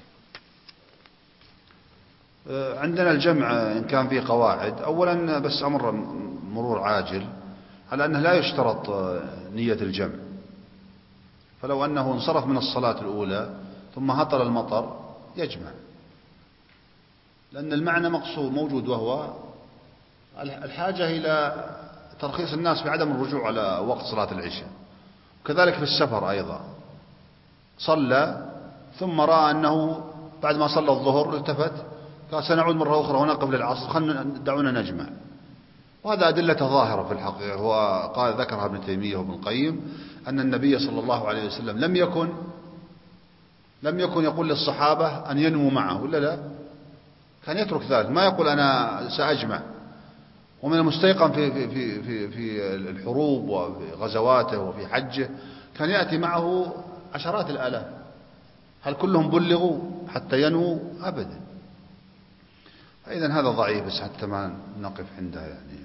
عندنا الجمع إن كان فيه قواعد، أولا بس أمر مرور عاجل على أنه لا يشترط نية الجمع. فلو أنه انصرف من الصلاة الأولى ثم هطل المطر يجمع، لأن المعنى مقصود موجود، وهو الحاجة إلى ترخيص الناس بعدم الرجوع على وقت صلاة العشاء. وكذلك في السفر أيضا، صلى ثم رأى أنه بعد ما صلى الظهر التفت قال سنعود مرة أخرى ونقف للعصر، دعونا نجمع. وهذا أدلة ظاهرة في الحقيقة. هو قال ذكرها ابن تيمية وابن القيم أن النبي صلى الله عليه وسلم لم يكن يقول للصحابة أن ينموا معه، ولا لا، كان يترك ذلك، ما يقول أنا سأجمع. ومن المستيقن في الحروب وفي غزواته وفي حجه كان يأتي معه عشرات الآلاف. هل كلهم بلغوا حتى ينووا؟ أبدا. فإذا هذا ضعيف، بس حتى ما نقف عنده يعني.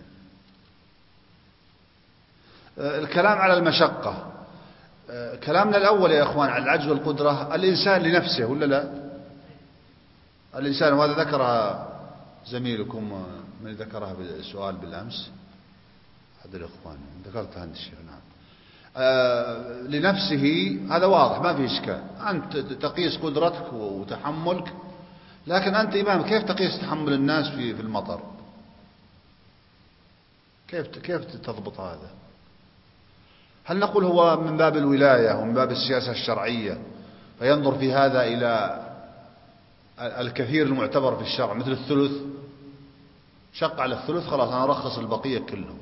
الكلام على المشقة، كلامنا الأول يا أخوان على العجز والقدرة، الإنسان لنفسه ولا لا؟ الإنسان، وهذا ذكرها زميلكم من ذكرها بالسؤال بالأمس، أحد الإخوان ذكرتها عند الشيخ. نعم، لنفسه، هذا واضح ما في إشكال. أنت تقيس قدرتك وتحملك، لكن أنت إمام، كيف تقيس تحمل الناس في المطر؟ كيف تضبط هذا؟ هل نقول هو من باب الولاية ومن باب السياسة الشرعية فينظر في هذا إلى الكثير المعتبر في الشرع مثل الثلث؟ شق على الثلث، خلاص أنا أرخص البقية كلهم.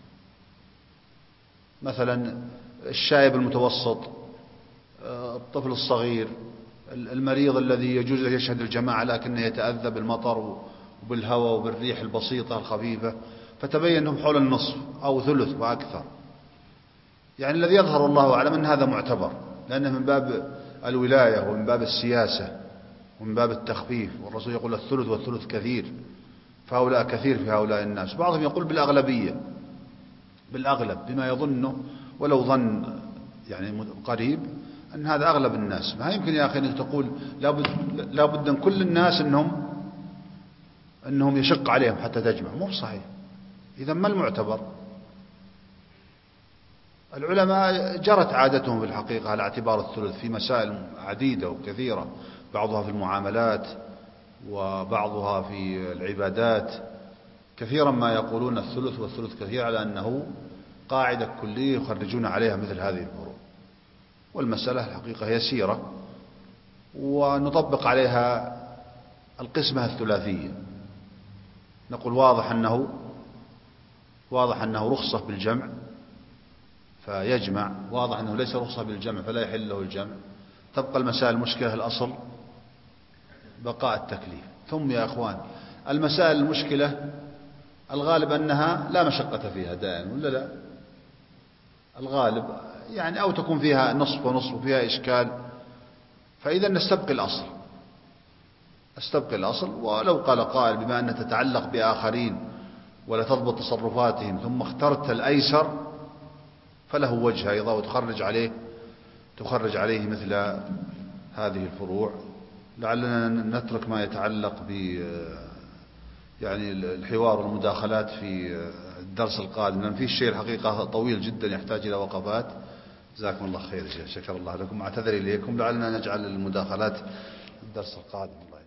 مثلا الشايب المتوسط، الطفل الصغير، المريض الذي يجوز له يشهد الجماعة لكنه يتأذى بالمطر وبالهواء وبالريح البسيطة الخفيفة، فتبين أنهم حول النصف أو ثلث وأكثر. يعني الذي يظهر الله أعلم أن هذا معتبر، لأنه من باب الولاية ومن باب السياسة ومن باب التخفيف، والرسول يقول الثلث والثلث كثير، فهؤلاء كثير في هؤلاء الناس. بعضهم يقول بالأغلبية، بالأغلب، بما يظنه ولو ظن يعني قريب أن هذا أغلب الناس. ما يمكن يا أخي أنك تقول لابد أن كل الناس أنهم يشق عليهم حتى تجمع، مو صحيح. إذا ما المعتبر؟ العلماء جرت عادتهم في الحقيقة على اعتبار الثلث في مسائل عديدة وكثيرة، بعضها في المعاملات وبعضها في العبادات. كثيرا ما يقولون الثلث والثلث كثير على أنه قاعدة كلية يخرجون عليها مثل هذه الفروع. والمسألة الحقيقة يسيرة، ونطبق عليها القسمة الثلاثية. نقول واضح أنه رخصة بالجمع فيجمع، واضح أنه ليس رخصة بالجمع فلا يحل له الجمع. تبقى المسائل المشكلة الأصل بقاء التكليف. ثم يا أخوان، المسائل المشكلة الغالب أنها لا مشقة فيها دائما، ولا لا؟ الغالب يعني أو تكون فيها نصف ونصف وفيها إشكال. فإذا نستبقي الأصل. ولو قال قائل بما أنها تتعلق بآخرين ولا تضبط تصرفاتهم ثم اخترت الأيسر فله وجه أيضا، وتخرج عليه مثل هذه الفروع. لعلنا نترك ما يتعلق ب يعني الحوار والمداخلات في الدرس القادم، لأن فيه شيء الحقيقة طويل جدا يحتاج إلى وقفات. جزاكم الله خير شيخ، شكر الله لكم، اعتذر إليكم. لعلنا نجعل المداخلات الدرس القادم. الله